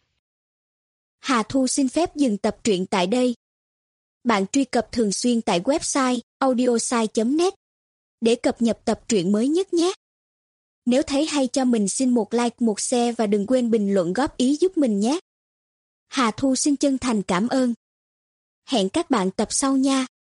Hà Thu xin phép dừng tập truyện tại đây. Bạn truy cập thường xuyên tại website audiosai chấm net để cập nhật tập truyện mới nhất nhé. Nếu thấy hay cho mình xin một like, một share và đừng quên bình luận góp ý giúp mình nhé. Hà Thu xin chân thành cảm ơn. Hẹn các bạn tập sau nha.